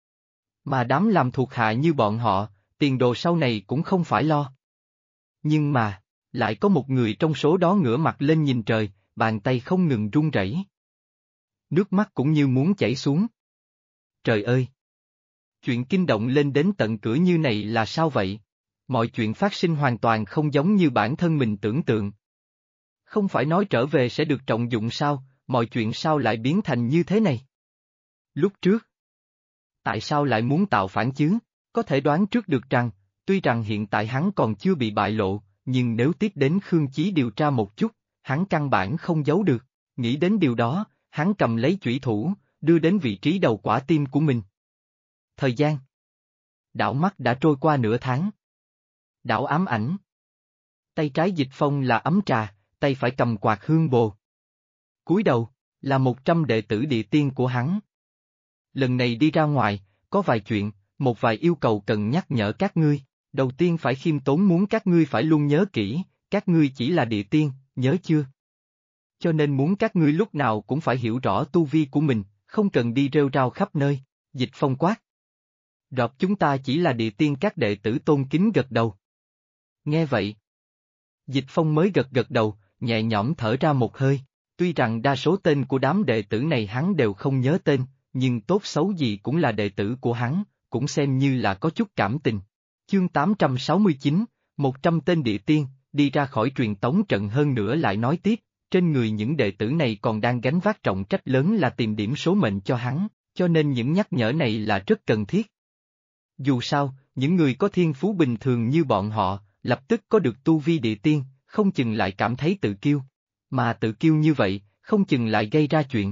Mà đám làm thuộc hạ như bọn họ, tiền đồ sau này cũng không phải lo. Nhưng mà, lại có một người trong số đó ngửa mặt lên nhìn trời, bàn tay không ngừng run rẩy. Nước mắt cũng như muốn chảy xuống. Trời ơi! Chuyện kinh động lên đến tận cửa như này là sao vậy? Mọi chuyện phát sinh hoàn toàn không giống như bản thân mình tưởng tượng. Không phải nói trở về sẽ được trọng dụng sao, mọi chuyện sao lại biến thành như thế này? Lúc trước, tại sao lại muốn tạo phản chứ? Có thể đoán trước được rằng, tuy rằng hiện tại hắn còn chưa bị bại lộ, nhưng nếu tiếp đến Khương Chí điều tra một chút, hắn căn bản không giấu được. Nghĩ đến điều đó, hắn cầm lấy chủy thủ, đưa đến vị trí đầu quả tim của mình. Thời gian đảo mắt đã trôi qua nửa tháng. Đảo ám ảnh. Tay trái Dịch Phong là ấm trà, tay phải cầm quạt hương bồ. Cúi đầu, là 100 đệ tử địa tiên của hắn. Lần này đi ra ngoài, có vài chuyện, một vài yêu cầu cần nhắc nhở các ngươi. Đầu tiên phải khiêm tốn muốn các ngươi phải luôn nhớ kỹ, các ngươi chỉ là địa tiên, nhớ chưa? Cho nên muốn các ngươi lúc nào cũng phải hiểu rõ tu vi của mình, không cần đi rêu rao khắp nơi. Dịch Phong quát. Rõ chúng ta chỉ là địa tiên, các đệ tử tôn kính gật đầu. Nghe vậy. Dịch Phong mới gật đầu, nhẹ nhõm thở ra một hơi, tuy rằng đa số tên của đám đệ tử này hắn đều không nhớ tên, nhưng tốt xấu gì cũng là đệ tử của hắn, cũng xem như là có chút cảm tình. Chương 869, 100 tên địa tiên, đi ra khỏi truyền tống trận hơn nữa lại nói tiếp, trên người những đệ tử này còn đang gánh vác trọng trách lớn là tìm điểm số mệnh cho hắn, cho nên những nhắc nhở này là rất cần thiết. Dù sao, những người có thiên phú bình thường như bọn họ, lập tức có được tu vi địa tiên, không chừng lại cảm thấy tự kiêu. Mà tự kiêu như vậy, không chừng lại gây ra chuyện.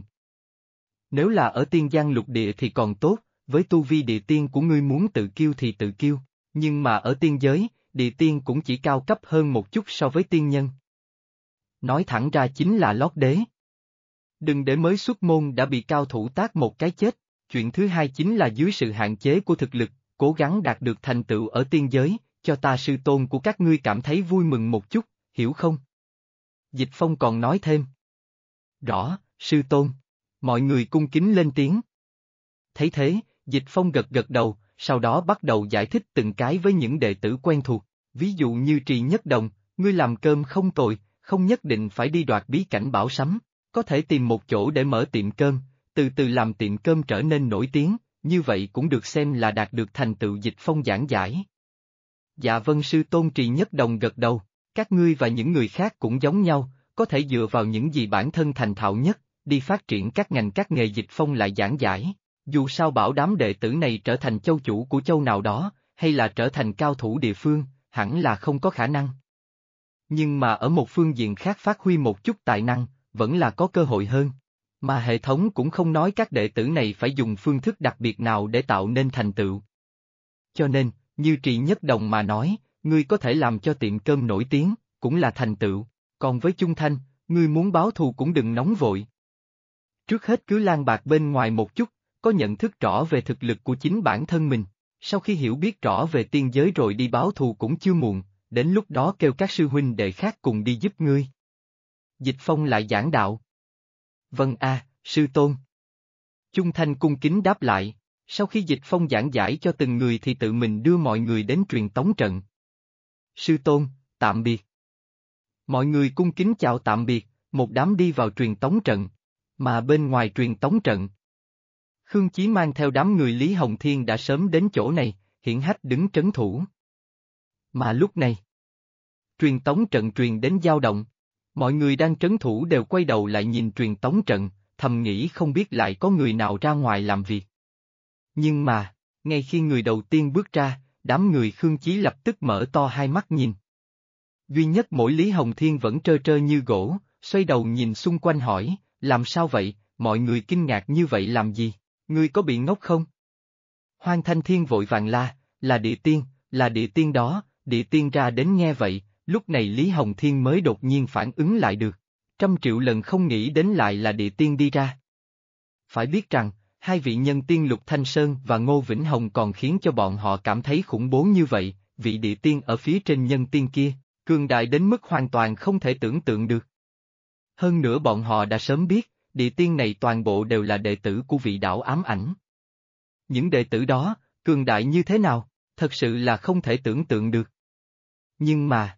Nếu là ở tiên giang lục địa thì còn tốt, với tu vi địa tiên của ngươi muốn tự kiêu thì tự kiêu, nhưng mà ở tiên giới, địa tiên cũng chỉ cao cấp hơn một chút so với tiên nhân. Nói thẳng ra chính là lót đế. Đừng để mới xuất môn đã bị cao thủ tát một cái chết, chuyện thứ hai chính là dưới sự hạn chế của thực lực, cố gắng đạt được thành tựu ở tiên giới, cho ta sư tôn của các ngươi cảm thấy vui mừng một chút, hiểu không? Dịch Phong còn nói thêm. Rõ, sư tôn. Mọi người cung kính lên tiếng. Thấy thế, Dịch Phong gật đầu, sau đó bắt đầu giải thích từng cái với những đệ tử quen thuộc, ví dụ như Trì Nhất Đồng, ngươi làm cơm không tồi, không nhất định phải đi đoạt bí cảnh bảo sắm, có thể tìm một chỗ để mở tiệm cơm, từ từ làm tiệm cơm trở nên nổi tiếng, như vậy cũng được xem là đạt được thành tựu. Dịch Phong giảng giải. Dạ vâng, sư tôn. Trì Nhất Đồng gật đầu, các ngươi và những người khác cũng giống nhau, có thể dựa vào những gì bản thân thành thạo nhất, đi phát triển các ngành các nghề. Dịch Phong lại giảng giải, dù sao bảo đám đệ tử này trở thành châu chủ của châu nào đó, hay là trở thành cao thủ địa phương, hẳn là không có khả năng. Nhưng mà ở một phương diện khác phát huy một chút tài năng, vẫn là có cơ hội hơn. Mà hệ thống cũng không nói các đệ tử này phải dùng phương thức đặc biệt nào để tạo nên thành tựu. Cho nên, như Trì Nhất Đồng mà nói, ngươi có thể làm cho tiệm cơm nổi tiếng, cũng là thành tựu, còn với Chung Thanh, ngươi muốn báo thù cũng đừng nóng vội. Trước hết cứ lang bạc bên ngoài một chút, có nhận thức rõ về thực lực của chính bản thân mình, sau khi hiểu biết rõ về tiên giới rồi đi báo thù cũng chưa muộn, đến lúc đó kêu các sư huynh đệ khác cùng đi giúp ngươi. Dịch Phong lại giảng đạo. Vâng a, sư tôn. Chung Thanh cung kính đáp lại, sau khi Dịch Phong giảng giải cho từng người thì tự mình đưa mọi người đến truyền tống trận. Sư tôn, tạm biệt. Mọi người cung kính chào tạm biệt, một đám đi vào truyền tống trận, mà bên ngoài truyền tống trận. Khương Chí mang theo đám người Lý Hồng Thiên đã sớm đến chỗ này, hiển hách đứng trấn thủ. Mà lúc này, truyền tống trận truyền đến dao động, mọi người đang trấn thủ đều quay đầu lại nhìn truyền tống trận, thầm nghĩ không biết lại có người nào ra ngoài làm việc. Nhưng mà, ngay khi người đầu tiên bước ra, đám người Khương Chí lập tức mở to hai mắt nhìn. Duy nhất mỗi Lý Hồng Thiên vẫn trơ trơ như gỗ, xoay đầu nhìn xung quanh hỏi, làm sao vậy, mọi người kinh ngạc như vậy làm gì, ngươi có bị ngốc không? Hoang Thanh Thiên vội vàng la, là địa tiên đó, địa tiên ra đến. Nghe vậy, lúc này Lý Hồng Thiên mới đột nhiên phản ứng lại được, 100 triệu lần không nghĩ đến lại là địa tiên đi ra. Phải biết rằng, hai vị nhân tiên Lục Thanh Sơn và Ngô Vĩnh Hồng còn khiến cho bọn họ cảm thấy khủng bố như vậy, vị địa tiên ở phía trên nhân tiên kia, cường đại đến mức hoàn toàn không thể tưởng tượng được. Hơn nữa bọn họ đã sớm biết, địa tiên này toàn bộ đều là đệ tử của vị đảo ám ảnh. Những đệ tử đó, cường đại như thế nào, thật sự là không thể tưởng tượng được. Nhưng mà,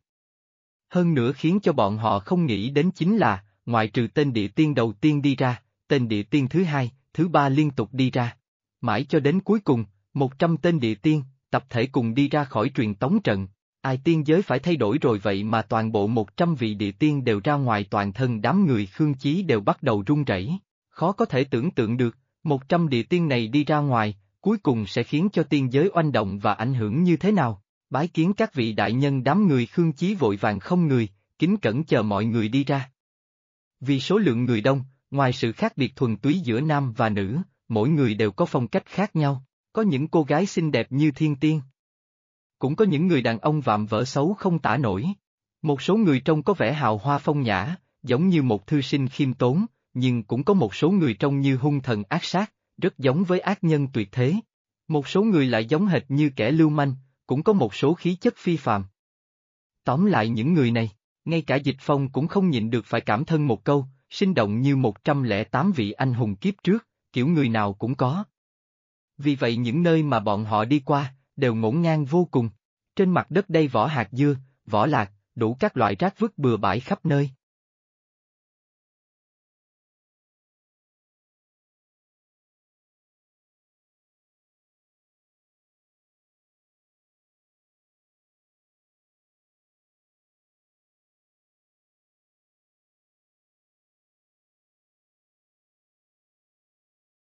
hơn nữa khiến cho bọn họ không nghĩ đến chính là, ngoại trừ tên địa tiên đầu tiên đi ra, tên địa tiên thứ hai, thứ ba liên tục đi ra. Mãi cho đến cuối cùng, 100 tên địa tiên, tập thể cùng đi ra khỏi truyền tống trận. Ai tiên giới phải thay đổi rồi vậy mà toàn bộ 100 vị địa tiên đều ra ngoài, toàn thân đám người Khương Chí đều bắt đầu run rẩy. Khó có thể tưởng tượng được, 100 địa tiên này đi ra ngoài, cuối cùng sẽ khiến cho tiên giới oanh động và ảnh hưởng như thế nào. Bái kiến các vị đại nhân. Đám người Khương Chí vội vàng không người, kính cẩn chờ mọi người đi ra. Vì số lượng người đông, ngoài sự khác biệt thuần túy giữa nam và nữ, mỗi người đều có phong cách khác nhau, có những cô gái xinh đẹp như thiên tiên. Cũng có những người đàn ông vạm vỡ xấu không tả nổi. Một số người trông có vẻ hào hoa phong nhã, giống như một thư sinh khiêm tốn, nhưng cũng có một số người trông như hung thần ác sát, rất giống với ác nhân tuyệt thế. Một số người lại giống hệt như kẻ lưu manh, cũng có một số khí chất phi phàm. Tóm lại những người này, ngay cả Dịch Phong cũng không nhịn được phải cảm thân một câu, sinh động như 108 vị anh hùng kiếp trước, kiểu người nào cũng có. Vì vậy những nơi mà bọn họ đi qua, đều ngổn ngang vô cùng. Trên mặt đất đây vỏ hạt dưa, vỏ lạc, đủ các loại rác vứt bừa bãi khắp nơi.